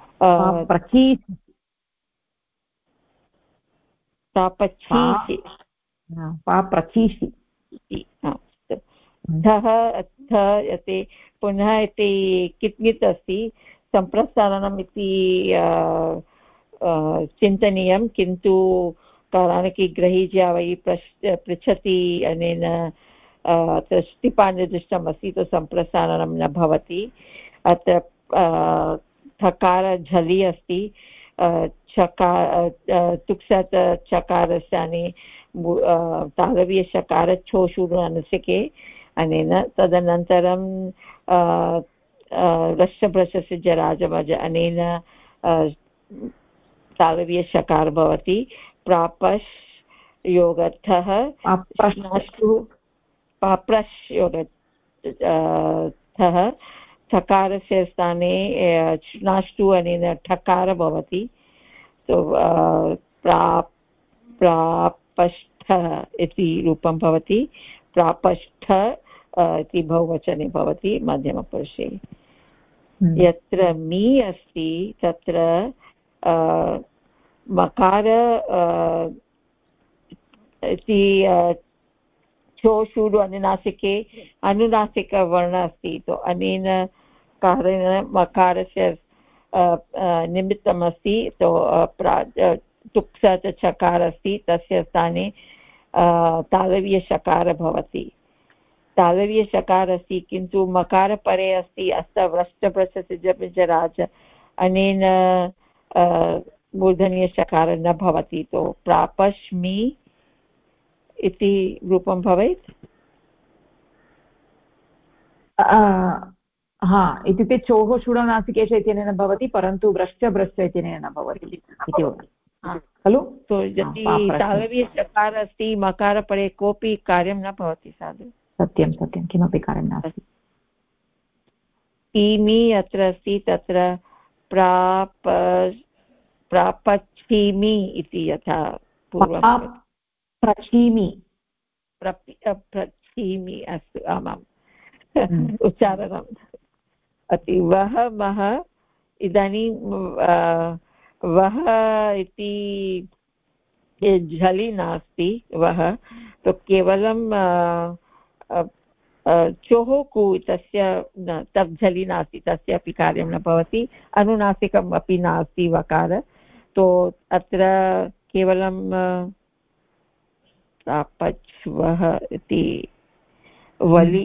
पुनः इति कित् अस्ति, सम्प्रसारणम् इति चिन्तनीयं, किन्तु कारणकी ग्रहीज्या वै पृच्छति अनेन स्थिपानिर्दिष्टम् अस्ति, तो सम्प्रसारणं न भवति। अत्र थकार झलि अस्ति, तुक्सत् चकारस्थाने तालव्यशकार छोशूर्नसिके अनेन। तदनन्तरं रश्चभ्रशस्य जराजमज अनेन तालव्यषकार भवति प्रापश् योगर्थः पाप्रश् योगर्थः ठकारस्य स्थाने श्नाष्टु अनेन ठकार भवति तो प्रापष्ठ इति रूपं भवति प्रापष्ठ इति बहुवचने भवति मध्यमपुरुषे यत्र मी अस्ति तत्र मकार इति चोषुडु अनुनासिके अनुनासिकवर्ण अस्ति तो अनेन कारणेन मकारस्य निमित्तमस्ति तो टुक्स चकार अस्ति तस्य स्थाने तालव्यषकार भवति तालव्यषकार अस्ति किन्तु मकारपरे अस्ति अस्तव्रष्टप्रशसिजराज अनेन मूर्धन्यषकार न भवति तो प्रापश्मि इति रूपं भवेत् इत्युक्ते चोः षुडनासिकेश इत्यनेन भवति परन्तु व्रश्च इत्यनेन न भवति इति वदति खलु तो यदि तालव्यषकार अस्ति मकारपरे कोऽपि कार्यं न भवति साधु सत्यं सत्यं किमपि कार्यं नास्ति इमि अत्र अस्ति तत्र प्रापच्छीमि इति यथा पूर्वं प्रचीमि अस्तु आमाम् उच्चारणम् अति वह मह इदानीं वह इति झलि नास्ति वह तो केवलं चोहोकु तस्य तब्झलि नास्ति तस्य अपि कार्यं न भवति अनुनासिकम् अपि नास्ति वकार तो अत्र केवलं प्रापच्वः इति वलि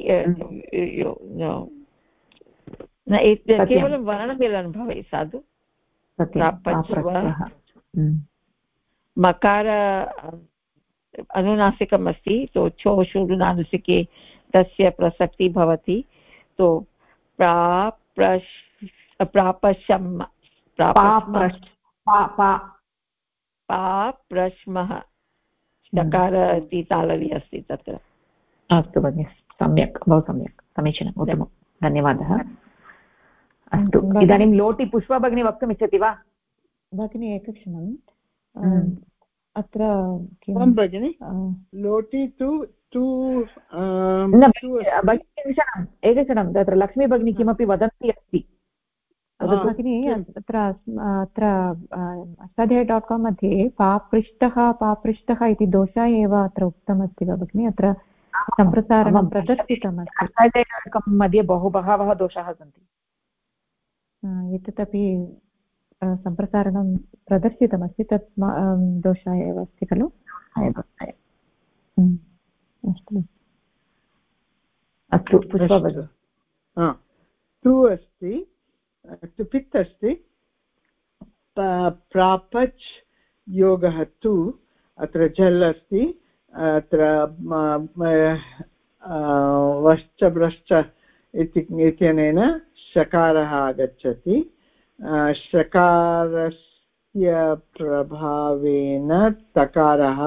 केवलं वर्णमेलनं भवेत् साधु मकार अनुनासिकम् अस्ति तो चोषुडुनासिके तस्य प्रसक्तिः भवति तो पाप्रश्मः चकार इति तालवी अस्ति तत्र अस्तु भगिनि सम्यक् बहु सम्यक् समीचीनम् उत्तमं धन्यवादः अस्तु इदानीं लोटि पुष्पा भगिनी वक्तुम् इच्छति वा भगिनी एकक्षणम् अत्र किं भगिनि लोटि तु एकक्षणं तत्र लक्ष्मी भगिनी किमपि वदन्ती अस्ति भगिनी अत्र अष्टाध्यायी.com मध्ये पापृष्टः इति दोषः एव अत्र उक्तमस्ति वा भगिनि अत्र सम्प्रसारणं प्रदर्शितमस्ति अष्टाध्यायी मध्ये बहवः दोषाः सन्ति एतदपि सम्प्रसारणं प्रदर्शितमस्ति तत् दोषः एव अस्ति खलु अस्तु तु अस्ति पित् अस्ति प्रापच् योगः तु अत्र झल् अस्ति अत्र वश्च भ्रश्च इत्यनेन शकारः आगच्छति शकारस्य प्रभावेन तकारः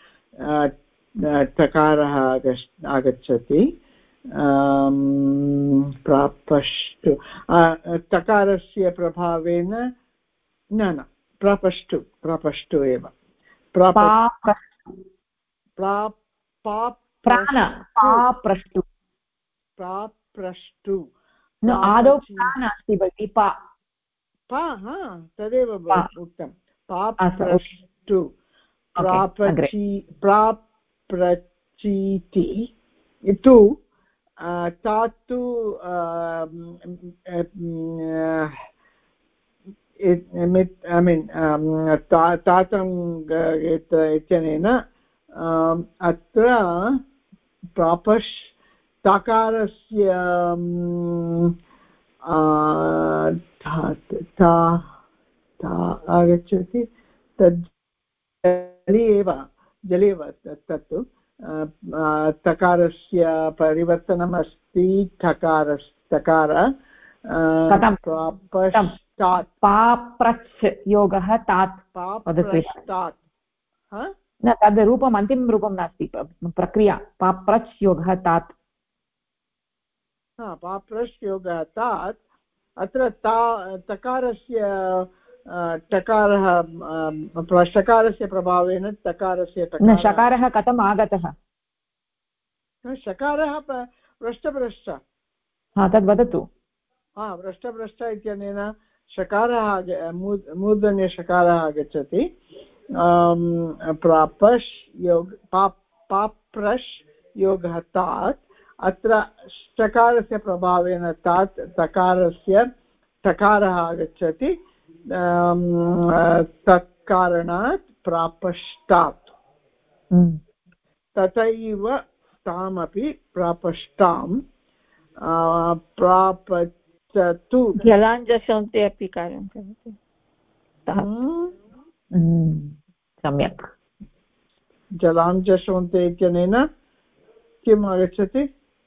आगच्छति प्रापष्टु तकारस्य प्रभावेन न प्रापष्टु एव प्राप्रष्टु आदौ नास्ति भगिनि तदेव उक्तं पाप्रष्टु प्राप्रचीति तु तातु तातं इत्यनेन अत्र प्रापश् तकारस्य आगच्छति तद् जले एव तत्तु तकारस्य परिवर्तनम् अस्ति तकार पाप्रच् योगः तात् वदतु। न तद् रूपम् अन्तिमं रूपं नास्ति, प्रक्रिया पाप्रच् योगः तात्। पाप्रच् योगः तात्। अत्र तकारस्य टकारः षकारस्य प्रभावेन तकारस्य षकारः कथम् आगतः? षकारः पृष्ठभ्रष्ट। तद् वदतु। पृष्ठभ्रष्ट इत्यनेन षकारः मूर्धन्यषकारः आगच्छति। पाप्रश् योगः तात्। अत्र षकारस्य प्रभावेन तात् तकारस्य टकारः आगच्छति। तत्कारणात् प्रापष्टात्। तथैव तामपि प्रापष्टां प्रापचतु। जलाञ्जसन्ते अपि कार्यं करोति। सम्यक्। जलाञ्जसन्ते इत्यनेन किम् आगच्छति?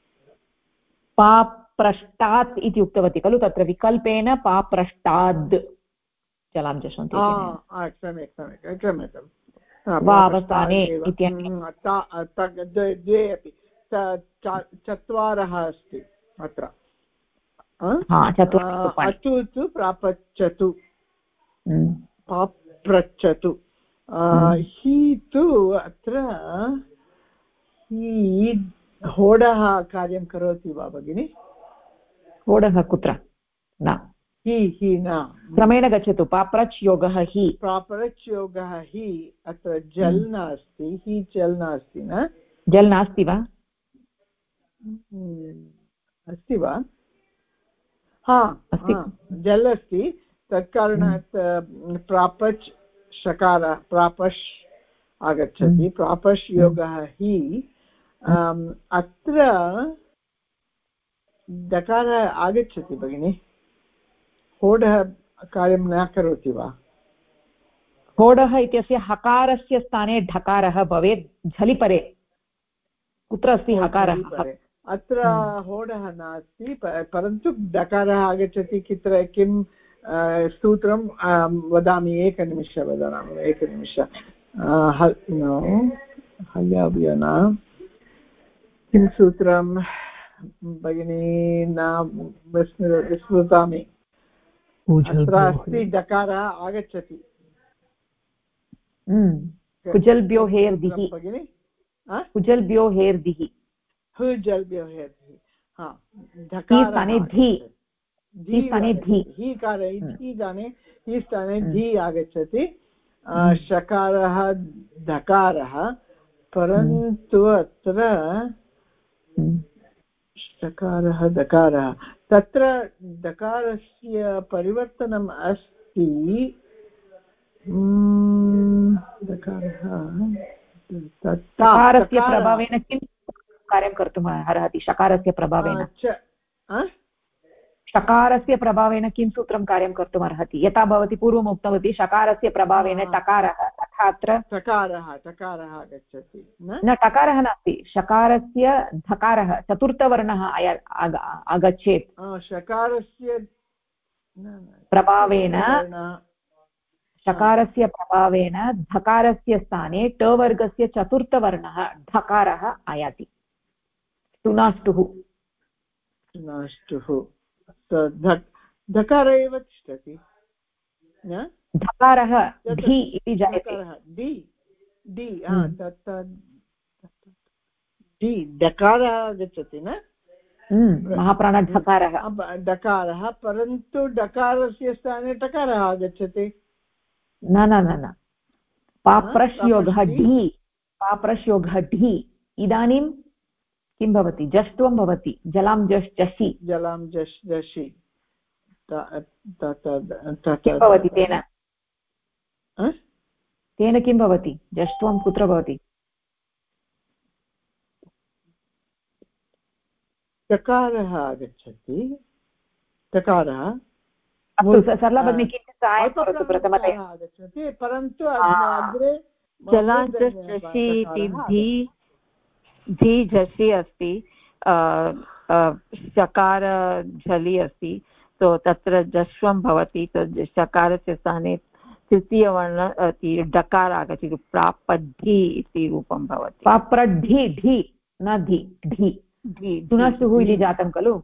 पाप्रष्टात् इति उक्तवती खलु, तत्र विकल्पेन पाप्रष्टाद् जलाञ्जसन्ते। क्षम्यताम्। अवस्थाने द्वे अपि चत्वारः अस्ति अत्र। अचुतु प्रापच्यतु पाप्रच्छतु। हि तु अत्र होडः कार्यं करोति वा भगिनि? होडः कुत्र? न, हि न। क्रमेण गच्छतु। पाप्रच् योगः हि। पाप्रच् योगः हि। अत्र जल् नास्ति, हि जल् नास्ति। न जल् नास्ति वा? अस्ति वा? जल् अस्ति। तत्कारणात् प्रापच् षकार प्रापश् आगच्छति। प्रापश् योगः हि। अत्र दकारः आगच्छति भगिनि। होडः कार्यं न करोति वा? होडः इत्यस्य हकारस्य स्थाने ढकारः भवेत्। झलिपरे कुत्र अस्ति हकारः? अत्र होडः नास्ति, परन्तु दकारः आगच्छति। किं सूत्रं वदामि? एकनिमिष वदामि, एकनिमिष। हल्याव्यना किं सूत्रं भगिनी? न विस्मृतामि। अत्र अस्ति डकारः आगच्छति। कुजल्भ्यो हेर्दिः भगिनि। कुजल्भ्यो हेर्दिः। हुजल्भ्यो हेर्दिः। हि स्थाने धी आगच्छति। षकारः धकारः, परन्तु अत्र षकारः दकारः। तत्र दकारस्य परिवर्तनम् अस्ति। षकारस्य प्रभावेन किं कार्यं कर्तुम् अर्हति? षकारस्य प्रभावेन षकारस्य प्रभावेन किं सूत्रं कार्यं कर्तुम् अर्हति? यथा भवती पूर्वम् उक्तवती, षकारस्य प्रभावेन टकारः, तथा अत्र टकारः आगच्छति। न, टकारः नास्ति, षकारस्य धकारः, चतुर्थवर्णः आगच्छेत्। षकारस्य प्रभावेन षकारस्य प्रभावेन धकारस्य स्थाने टवर्गस्य चतुर्थवर्णः ढकारः आयाति। टुनाष्टुः। धकार एव तिष्ठति। धकारः ढि इति जायते। डकारः आगच्छति न? महाप्राणढकारः डकारः, परन्तु डकारस्य स्थाने टकारः आगच्छति। न न न न, पाप्रश् योगः ढि, पाप्रश् योगः ढि। इदानीं किं भवति? जष्ट्वं भवति। जलां जश् जसि। जलां जश् जसि किं भवति तेन? तेन किं भवति? जष्ट्वं कुत्र भवति? टकारः आगच्छति। टकारः सरला भगिनी किञ्चित् साहाय्यं करोतु प्रथमतया। आगच्छति, परन्तु अग्रे जलाञ्जसि इति धी झसि अस्ति, षकार झलि अस्ति, तो तत्र जश्वं भवति, शकारस्य स्थाने तृतीयवर्ण डकार आगच्छति, प्रापद्धि इति रूपं भवति। पाप्रद्धि, ढि न धि, ढि सुनस्तुः इति जातं खलु।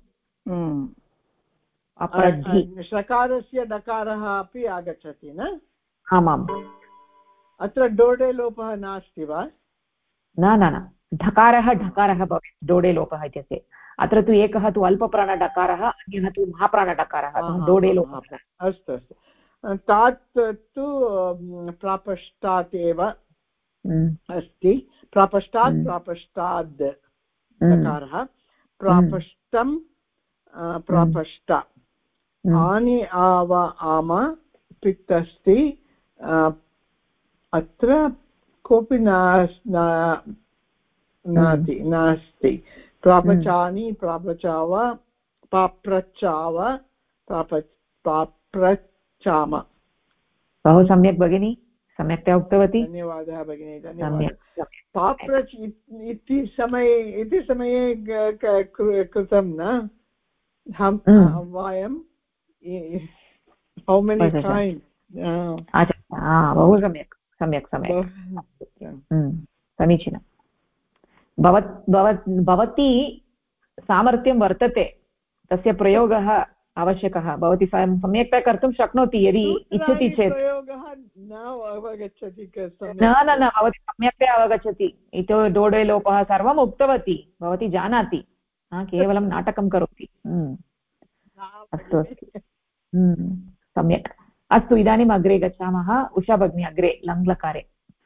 षकारस्य डकारः अपि आगच्छति न? आमाम्। अत्र डोडे लोपः नास्ति वा? न न न, ढकारः ढकारः भवेत् डोडे लोपः इत्यस्य। अत्र तु एकः तु अल्पप्राणडकारः, अन्यः तु महाप्राणडकारः, डोडे लोपः। अस्तु अस्तु, तात् तु प्रापष्टात् एव अस्ति। प्रापष्टात् प्रापष्टाद् डकारः, प्रापष्टं प्रापष्ट, आनि आव आम पित् अस्ति। अत्र कोऽपि नास्ति। प्रापचानि प्रापचाव पाप्रचाव पाप्रचाम। बहु सम्यक् भगिनी, सम्यक्तया उक्तवती। धन्यवादः भगिनी, धन्यवादः। पाप्रच् इति समये कृतं न वयं? How many time? बहु सम्यक् सम्यक् सम्यक्, समीचीनं। भवती सामर्थ्यं वर्तते, तस्य प्रयोगः आवश्यकः। भवती सम्यक्तया कर्तुं शक्नोति यदि इच्छति चेत्। प्रयोगः न अवगच्छति। न न न, भवती सम्यक्तया अवगच्छति। इतो डोडे लोपः सर्वम् उक्तवती, भवती जानाति, केवलं नाटकं करोति। अस्तु अस्तु, सम्यक्। अस्तु, इदानीम् अग्रे गच्छामः। उषा भगिनी अग्रे लङ्लकारे।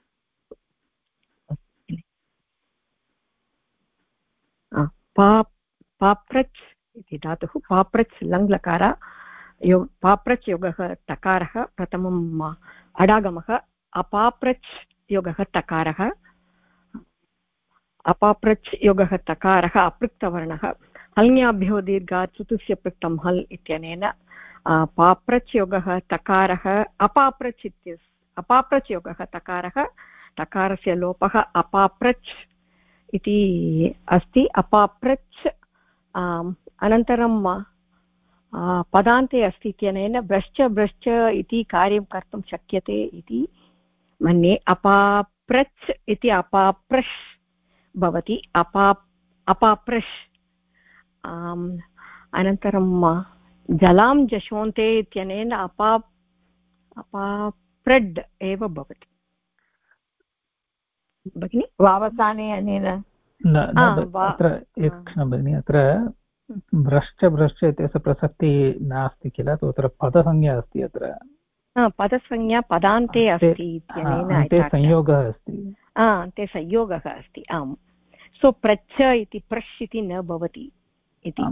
पाप्रच् इति धातुः, पाप्रच् लङ्लकार, पाप्रच् योगः टकारः, प्रथमम् अडागमः। अपाप्रच् योगः टकारः, अपाप्रच् योगः टकारः अपृक्तवर्णः, हल्ङ्याभ्यो दीर्घात् चतुस्य पृक्तं हल् इत्यनेन पाप्रच् योगः टकारः। अपाप्रच् योगः टकारः, टकारस्य लोपः अपाप्रच् इति अस्ति। अपाप्रच् अनन्तरं पदान्ते अस्ति इत्यनेन भ्रश्च भ्रश्च इति कार्यं कर्तुं शक्यते इति मन्ये। अपाप्रच् इति अपाप्रश् भवति, अपाप्रश्। अनन्तरं जलां जशोन्ते इत्यनेन अपाप्रड् एव भवति भगिनि। वावसाने अनेन अत्र एकक्षणं भगिनि, अत्र भ्रश्च भ्रश्च इत्यस्य प्रसक्तिः नास्ति किल, तत्र पदसंज्ञा अस्ति। अत्र पदसंज्ञा पदान्ते अस्ति इत्यनेन संयोगः अस्ति। अन्ते संयोगः अस्ति। आम्, सो प्रच्छ इति प्रश् इति न भवति इति।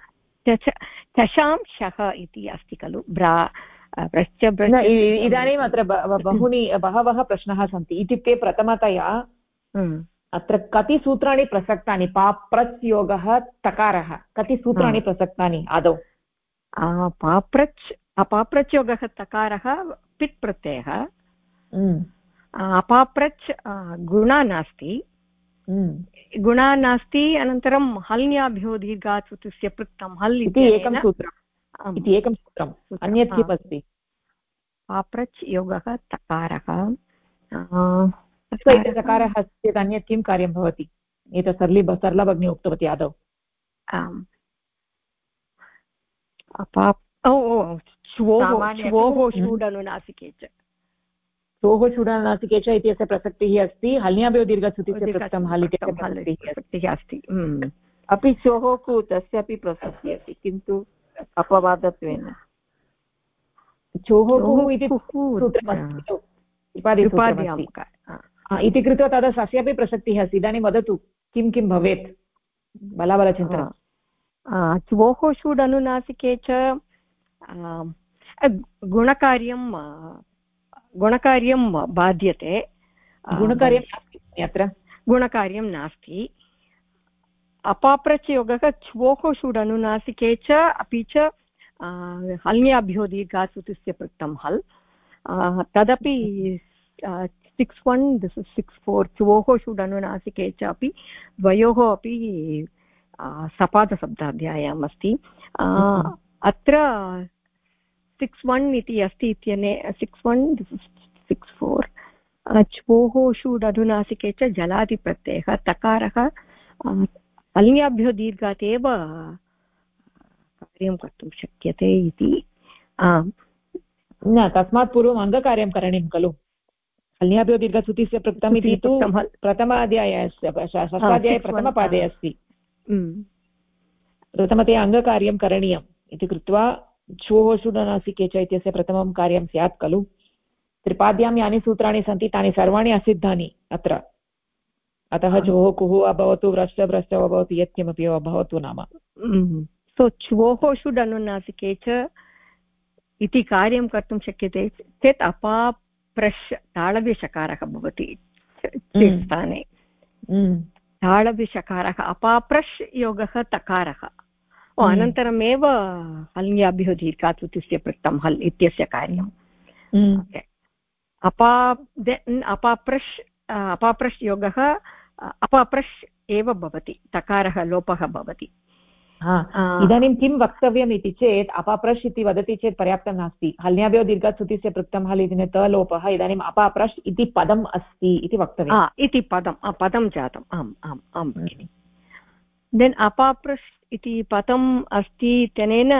चशांशः इति अस्ति खलु, भ्रश्च भ्रश्च। इदानीम् अत्र बहवः प्रश्नाः सन्ति। इत्युक्ते प्रथमतया अत्र कति सूत्राणि प्रसक्तानि? पाप्रच् योगः टकारः, कति सूत्राणि प्रसक्तानि आदौ? अपाप्रच् योगः टकारः पित् प्रत्ययः। अपाप्रच् गुणा नास्ति, गुणा नास्ति। अनन्तरं हल्न्याभ्यो दीर्घात् चतुस्य पृक्तं हल् इति एकं सूत्रम्, इति एकं सूत्रम्। अन्यत् किम् अस्ति? पाप्रच् योगः टकारः। चकारः अस्ति चेत् अन्यत् किं कार्यं भवति? एतत् सरला भगिनी उक्तवती आदौ। श्वोः षूडनुनासिके च, श्वोः षूडनुनासिके च इत्यस्य प्रसक्तिः अस्ति। हल्न्याभ्यो दीर्घच्युतिस्य पृक्तं हल् इत्यस्य प्रसक्तिः अस्ति। अपि श्वोः कु तस्यापि प्रसक्तिः अस्ति, किन्तु अपवादत्वेन। चोः इति इति कृत्वा तदा सस्यापि प्रसक्तिः अस्ति। इदानीं वदतु किं किं भवेत्? बलाबलचिन्तनं। च्वोः षूड् अनुनासिके च गुणकार्यं बाध्यते। गुणकार्यं नास्ति अत्र, गुणकार्यं नास्ति। अपाप्रच् योगः च्वोः षूड् अनुनासिके च, अपि च हल्न्याभ्यो दीर्घात् चतुस्य पृक्तं हल्, तदपि 6-1, this is 6-4। च्वोः षूड् अनुनासिके च अपि द्वयोः अपि सपादशब्दाध्यायम् अस्ति। अत्र 6-1 इति अस्ति इत्यने 6-1 6-4 च्वोः षूड् अनुनासिके च जलादिप्रत्ययः तकारः अल्ङ्याभ्यो दीर्घात् एव कार्यं कर्तुं शक्यते इति न तस्मात् पूर्वम् अङ्गकार्यं करणीयं खलु अल्ङ्याभ्यो दीर्घसुतिस्य पृक्तम् इति तु प्रथमाध्याये षष्ठाध्याये प्रथमपादे अस्ति प्रथमतया अङ्गकार्यं करणीयम् इति कृत्वा च्वोः षुड् अनुनासिके च इत्यस्य प्रथमं कार्यं स्यात् खलु त्रिपाद्यां यानि सूत्राणि सन्ति तानि सर्वाणि असिद्धानि अत्र अतः च्वोः कुः अभवतु व्रश्च भ्रश्च अभवतु यत्किमपि वा भवतु नाम सो च्वोः षुड् अनुनासिके च इति कार्यं कर्तुं शक्यते चेत् अपाप्रश् ताळव्यषकारः भवति स्थाने ताळव्यषकारः अपाप्रश् योगः तकारः अनन्तरमेव हल्ङ्याभ्यो दीर्घात् सुतिस्य पृक्तं हल् इत्यस्य कार्यम् अपाप्रश् योगः अपाप्रश् एव भवति तकारः लोपः भवति इदानीं किं वक्तव्यम् इति चेत् अपाप्रश् इति वदति चेत् पर्याप्तं नास्ति हल्ङ्याभ्यो दीर्घात् सुतिस्य पृक्तं हल् इति तलोपः इदानीम् अपाप्रश् इति पदम् अस्ति इति वक्तव्यम् इति पदं जातम् आम् आम् आम् भगिनि देन् अपाप्रश् इति पदम् अस्ति इत्यनेन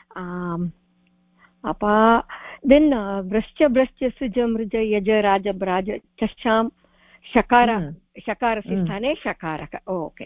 देन् व्रश्च भ्रश्च सृज मृज यज राज ब्राज चषां शकारस्य स्थाने शकारः ओके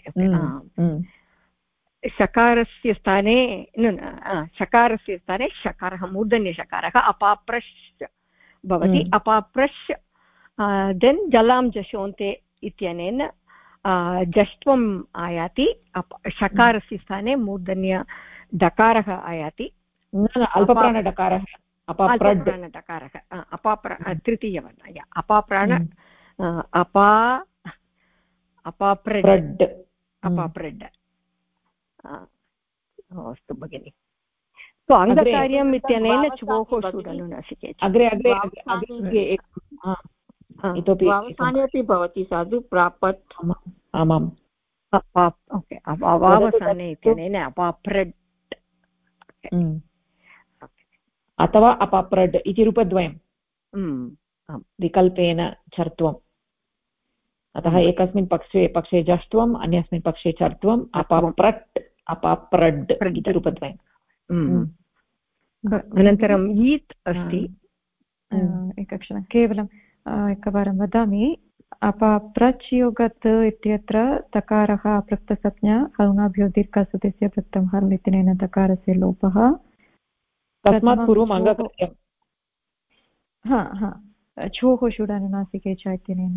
शकारस्य स्थाने शकारस्य स्थाने शकारः मूर्धन्यशकारः अपाप्रश् भवति अपाप्रश् देन् जलां जशोन्ते इत्यनेन जष्ट्वम् आयाति शकारस्य स्थाने मूर्धन्य डकारः आयाति अल्पप्राणडकारः अपाप्राणडकारः तृतीयवर्ण अपाप्राण अपाप्रेड् अस्तु भगिनि सो अङ्गकार्यम् इत्यनेन च्वोः षुड् अनुनासिके इतोपि वावसाने भवति साधु प्रापत् आमाम् ओके वावसाने इत्यनेन अपाप्रेड् अथवा अपाप्रड् इति रूपद्वयं विकल्पेन चर्त्वम् अतः एकस्मिन् पक्षे जष्ट्वम् अन्यस्मिन् पक्षे चर्त्वम् अपाप्रट् अपाप्रड् इति रूपद्वयम् अनन्तरं ईत् अस्ति एकक्षणं केवलम् एकवारं वदामि अपाप्रच् योगत् इत्यत्र तकारः अपृक्तसंज्ञा हल्ङ्याभ्यो दीर्घसुतिस्य पृक्तं हल् इत्यनेन तकारस्य लोपः तस्मात् पूर्वम् अङ्गकार्यं च्वोः षुड् अनुनासिके च इत्यनेन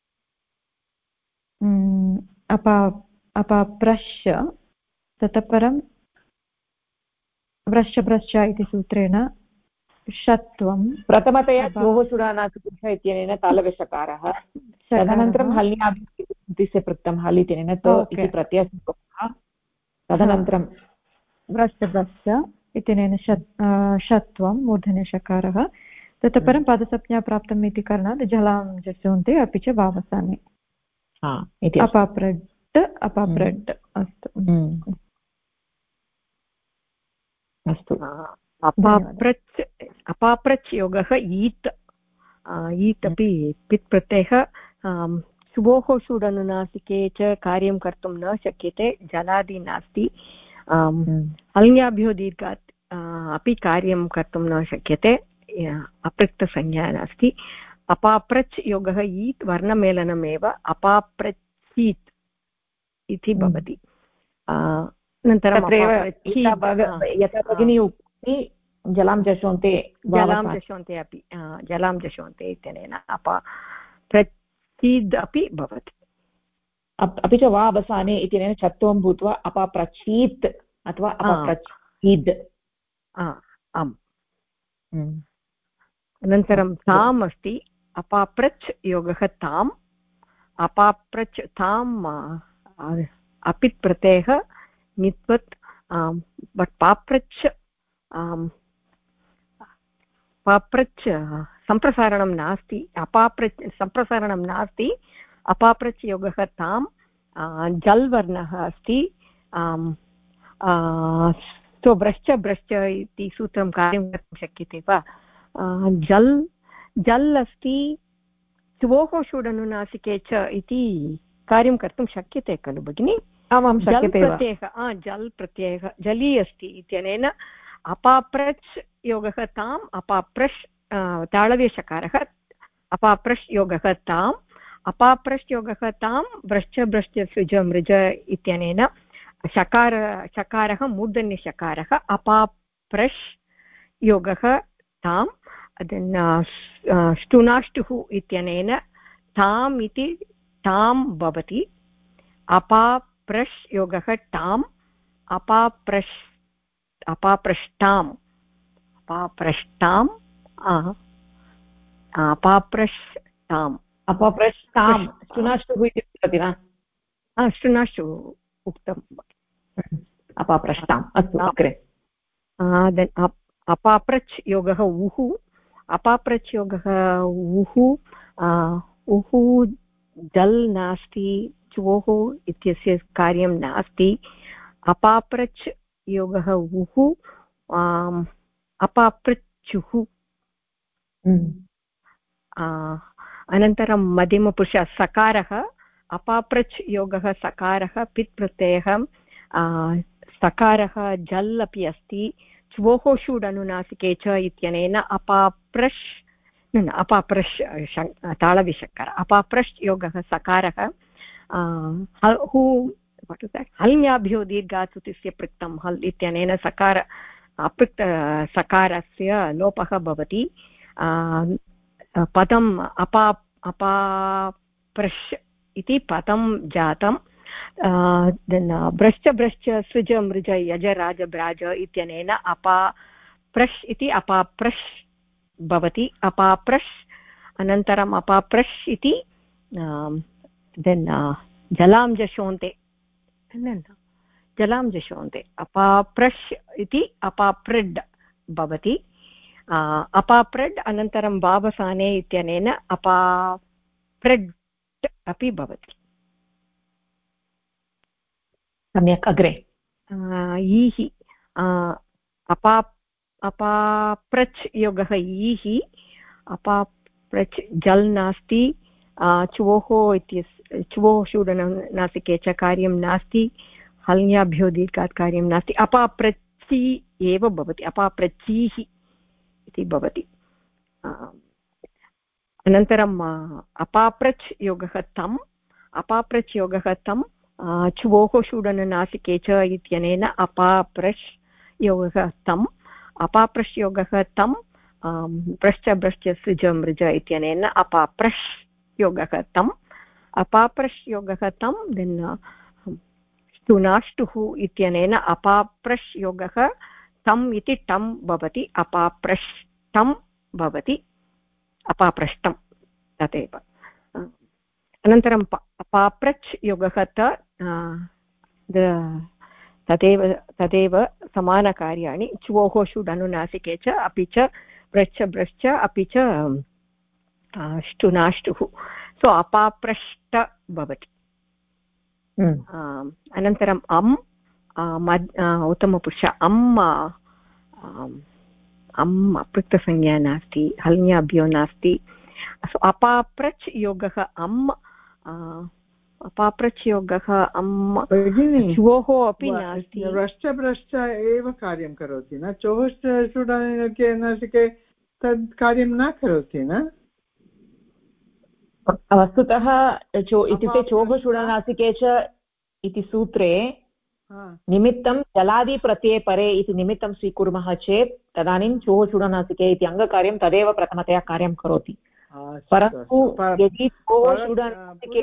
अपाप्रश् ततः परं व्रश्च भ्रश्च इति सूत्रेण षत्वं प्रथमतया च्वोः षुड् अनुनासिके इत्यनेन तालव्यषकारः तदनन्तरं हल्ङ्याभ्यो पृक्तं हल् इत्यनेन त इति प्रत्ययः तदनन्तरं व्रश्च भ्रश्च इत्यनेन षत्वं मूर्धन्यषकारः ततः परं पदसंज्ञा प्राप्तम् इति कारणात् जलां जसोन्ते अपि च वावसाने अपाप्रड् अस्तु अपाप्रच् योगः ईत् अपि पित् प्रत्ययः च्वोः षुड् अनुनासिके च कार्यं कर्तुं न शक्यते जलादि नास्ति हल्ङ्याभ्यो दीर्घात् अपि कार्यं कर्तुं न शक्यते अपृक्तसंज्ञा नास्ति अपाप्रच् योगः ईत् वर्णमेलनमेव अपाप्रचीत् इति भवति अनन्तरं यथा भगिनी उक्ति जलां जशोन्ते अपि जलां जशोन्ते इत्यनेन अपाप्रचीद् अपि भवति अपि च वा अवसाने इत्यनेन चत्वं भूत्वा अपाप्रचीत् अथवा अपाप्रचीद् आम् अनन्तरं ताम् अस्ति अपाप्रच् योगः ताम् अपाप्रच् ताम् अपित् प्रत्ययः नित्वत् बट् पाप्रच् सम्प्रसारणं नास्ति सम्प्रसारणं नास्ति अपाप्रच् योगः ताम् जल् वर्णः अस्ति सो भ्रश्च भ्रश्च इति सूत्रं कार्यं कर्तुं शक्यते वा जल् जल् अस्ति च्वोः षुडनुनासिके च इति कार्यं कर्तुं शक्यते खलु भगिनि आमां जल् शक्यते वा प्रत्ययः जल् प्रत्ययः जली अस्ति इत्यनेन अपाप्रच् योगः ताम् अपाप्रश् ताळव्यषकारः अपाप्रश् योगः ताम् अपाप्रश् योगः तां भ्रश्च भ्रश्च सृज मृज इत्यनेन शकारः मूर्धन्यशकारः अपाप्रश् योगः ताम् ष्टुनाष्टुः इत्यनेन ताम् इति तां भवति अपाप्रश् योगः टाम् अपाप्रष्टाम् अपप्रष्टाम् ष्टुनाष्टुः इति उक्तवती वा ष्टुनाष्टु उक्तम् अपप्रष्टाम् अस्तु अग्रे अपाप्रच् योगः उः अपाप्रच् योगः उः जल् नास्ति च्वोः इत्यस्य कार्यं नास्ति अपाप्रच् योगः उः अपाप्रच्युः अनन्तरं मध्यमपुरुषः सकारः अपाप्रच् योगः सकारः पित् प्रत्ययः सकारः जल् अपि अस्ति च्वोः षुड् अनुनासिके च इत्यनेन अपाप्रश् अपाप्रश् ताळविषकार अपाप्रश् योगः सकारः हल्ङ्याभ्यो दीर्घात् सुतिस्य पृक्तं हल् इत्यनेन सकार अपृक्त सकारस्य लोपः भवति पदम् अपाप्रश् इति पदं जातं भ्रश्च भ्रश्च सृज मृज यज राज ब्राज इत्यनेन अपाप्रश् इति अपाप्रश् भवति अपाप्रश् अनन्तरम् अपाप्रश् इति जलां जशोन्ते जलां जशोन्ते अपाप्रश् इति अपाप्रिड् भवति अपाप्रिड् अनन्तरं वावसाने इत्यनेन अपाप्रिड् अपि भवति सम्यक् अग्रे ईः अपाप्रच् योगः ईः अपाप्रच् जल् नास्ति च्वोः इत्यस्य च्वोः षुडनुनासिके च कार्यं नास्ति हल्ङ्याभ्यो दीर्घात् कार्यं नास्ति अपाप्रच्ची एव भवति अपाप्रच्चीः इति भवति अनन्तरम् अपाप्रच् योगः तम् अपाप्रच् योगः तं च्वोः षुडनुनासिके च इत्यनेन अपाप्रश् योगः तम् अपाप्रश् योगः तं भ्रश्च भ्रश्च सृज मृज इत्यनेन अपाप्रश् योगः तम् अपाप्रश् योगः तं देन् ष्टुनाष्टुः इत्यनेन अपाप्रश् योगः तम् इति टं भवति अपाप्रष्टं भवति अपाप्रष्टं तथैव अनन्तरं अपाप्रच् योगः तदेव समानकार्याणि च्वोः षुड् अनुनासिके च अपि च भ्रश्च भ्रश्च अपि च ष्टुनाष्टुः सो अपाप्रष्ट भवति अनन्तरम् उत्तमपुरुष अपृक्तसंज्ञा नास्ति हल्ङ्याभ्यो नास्ति अपाप्रच् योगः अपाप्रच् योगः च्वोः अपि नास्ति भ्रश्च भ्रश्च एव कार्यं करोति न चोः षुडनुनासिके तद् कार्यं न करोति न वस्तुतः इत्युक्ते चोः षुडनासिके च इति सूत्रे निमित्तं जलादिप्रत्यये परे इति निमित्तं स्वीकुर्मः चेत् तदानीं चोः षुडनासिके इति अङ्गकार्यं तदेव प्रथमतया कार्यं करोति परन्तु यदि चोः षुडनासिके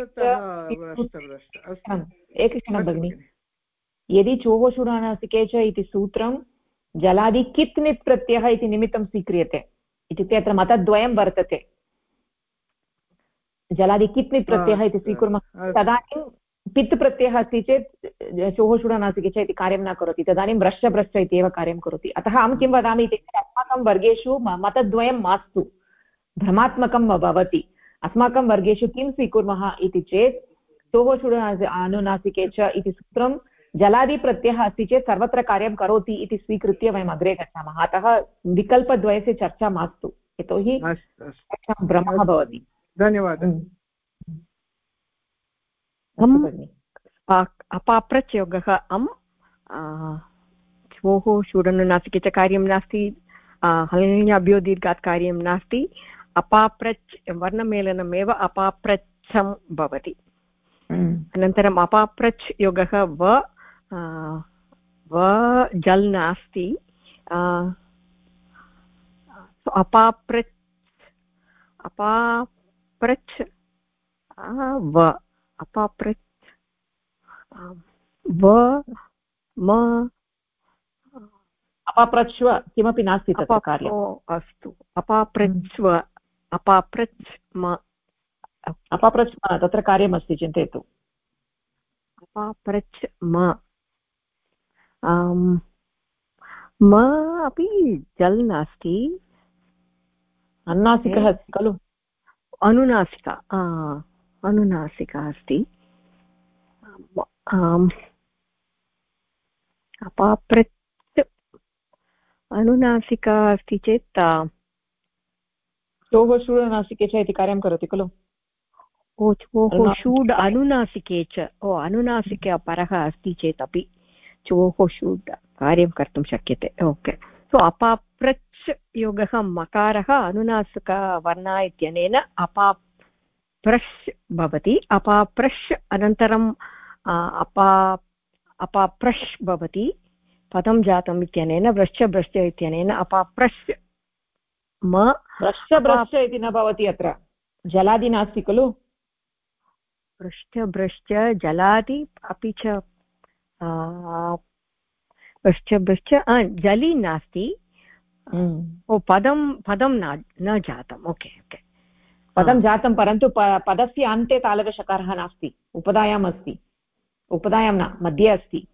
एकक्षणं भगिनि यदि चोः षुडनासिके च इति सूत्रं जलादि कित् नित् प्रत्ययः इति निमित्तं स्वीक्रियते इत्युक्ते अत्र मतद्वयं वर्तते जलादि कित् नित् प्रत्ययः इति स्वीकुर्मः तदानीं पित् प्रत्ययः अस्ति चेत् चोः षुडनासिके च इति कार्यं न करोति तदानीं भ्रश्च भ्रश्च इत्येव कार्यं करोति अतः अहं किं वदामि इत्युक्ते अस्माकं वर्गेषु मतद्वयं मास्तु भ्रमात्मकं भवति अस्माकं वर्गेषु किं स्वीकुर्मः इति चेत् चोः षुडनासिके च इति सूत्रं जलादिप्रत्ययः अस्ति चेत् सर्वत्र कार्यं करोति इति स्वीकृत्य वयम् अग्रे गच्छामः। अतः विकल्पद्वयस्य चर्चा मास्तु, यतोहि भ्रमः भवति। धन्यवादः। अपाप्रच् योगः अम् श्वोः शूडनुनासिके च कार्यं नास्ति, हलन्याभ्यो दीर्घात् कार्यं नास्ति, अपाप्रच् वर्णमेलनमेव अपाप्रच्छं भवति। अनन्तरम् अपाप्रच् योगः व जल् नास्ति, अपाप्रच् व अपाप्रच् व म अपाप्रच्व किमपि नास्ति तत्र कार्यम्। अस्तु, अपाप्रच्व अपाप्रच् म अपाप्रच् तत्र कार्यमस्ति, चिन्तयतु। अपाप्रच् म अपि जल् नास्ति, अनुनासिकः अस्ति खलु। अनुनासिका अनुनासिका अस्ति। अपाप्रच् अनुनासिका अस्ति चेत् चोः शूडनासिके च इति कार्यं करोति खलु। चोः शूड् अनुनासिके च, अनुनासिके परः अस्ति चेत् अपि चोः शूड् कार्यं कर्तुं शक्यते। ओके, सो अपाप्रच् योगः मकारः अनुनासिकवर्ण इत्यनेन अपाप्रश् भवति। अपाप्रश् अनन्तरं अपाप्रश् भवति, पदं जातम् इत्यनेन व्रश्च भ्रश्च इत्यनेन अपाप्रश् म भ्रश्च भ्रश्च इति न भवति, अत्र जलादि नास्ति खलु। भ्रश्च भ्रश्च जलादि अपि च भ्रश्च भ्रश्च जलि नास्ति। पदं न जातम्। ओके ओके, पदं जातं, परन्तु पदस्य अन्ते तालव्यषकारः नास्ति, उपधायाम् अस्ति। उपधायां न, मध्ये अस्ति।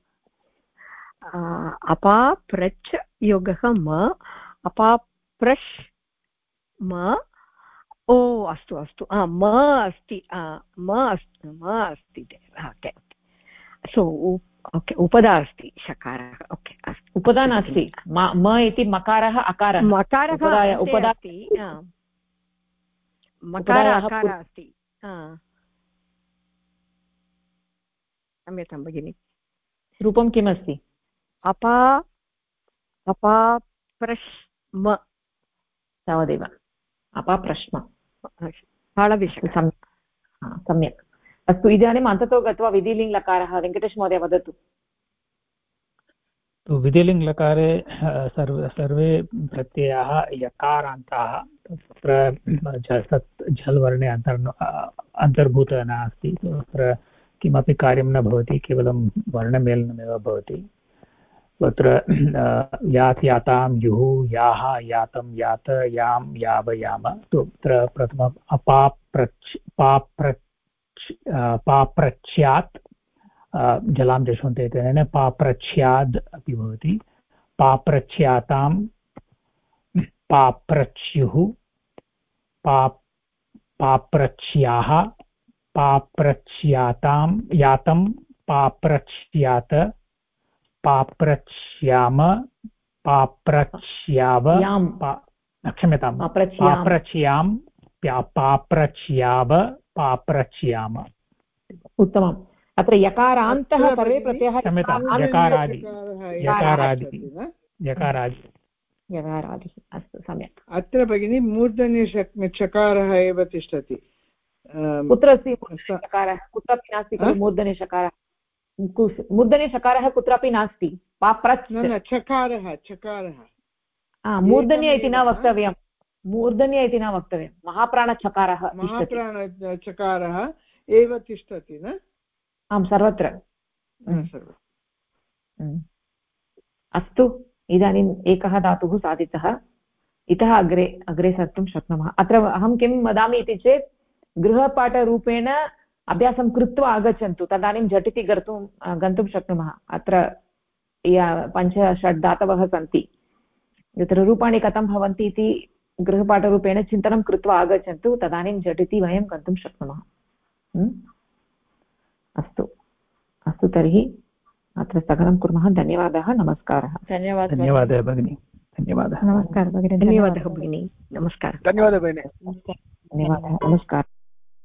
अपाप्रच् योगः म अपाप्रश् म अस्तु अस्तु, म अस्ति, म अस्ति। ओके, सो ओके, उपधा अस्ति शकारः। ओके, अस्तु, उपधा नास्ति, म इति मकारः अकारः, मकारः उपधा अस्ति, मकारः अकारः अस्ति। क्षम्यतां भगिनि, रूपं किमस्ति? अपाप्रश्म तावदेव, अपाप्रश्म तालव्यषकारः। सम्यक्, अस्तु। इदानीम् अन्ततो गत्वा विधिलिङ्गलकारः वेङ्कटेश महोदय वदतु। तो विधिलिङ्गलकारे सर्वे प्रत्ययाः यकारान्ताः, तत्र झल् वर्णे अन्तर्भूतः नास्ति, तत्र किमपि कार्यं न भवति, केवलं वर्णमेलनमेव भवति। तत्र यात् यातां युः याः यातं यात यां याव याम। तत्र प्रथमम् अपाप्रच् पाप्रच्यात् जलां दृश्यन्ते तेन पाप्रच्याद् अपि भवति। पाप्रच्यातां पाप्रच्युः पाप्रच्याः पाप्रच्यातां यातं पाप्रच्यात पाप्रच्याम पाप्रच्याव क्षम्यतां पाप्रच्यां पाप्रच्याव पाप्रच्याम। उत्तमम्। अत्र यकारान्तः सर्वे प्रत्ययः, यकारादिः। अस्तु, सम्यक्। अत्र भगिनी मूर्धन्य चकारः एव तिष्ठति। कुत्र अस्ति चकारः? कुत्रापि नास्ति खलु मूर्धन्यचकारः। मूर्धन्यचकारः कुत्रापि नास्ति। पाप्रच् चकारः मूर्धन्य इति न वक्तव्यं, मूर्धन्य इति न वक्तव्यं, महाप्राणचकारः एव तिष्ठति न? आं, सर्वत्र। अस्तु, इदानीम् एकः धातुः साधितः, इतः अग्रे सर्तुं शक्नुमः। अत्र अहं किं वदामि इति चेत्, गृहपाठरूपेण अभ्यासं कृत्वा आगच्छन्तु, तदानीं झटिति गन्तुं शक्नुमः। अत्र 5-6 धातवः सन्ति, तत्र रूपाणि कथं भवन्ति इति गृहपाठरूपेण चिन्तनं कृत्वा आगच्छन्तु, तदानीं झटिति वयं गन्तुं शक्नुमः। अस्तु, तर्हि अत्र स्थगनं कुर्मः धन्यवादः नमस्कारः धन्यवादः भगिनी धन्यवादः नमस्कारः भगिनी धन्यवादः भगिनी नमस्कारः धन्यवादः भगिनी धन्यवादः नमस्कारः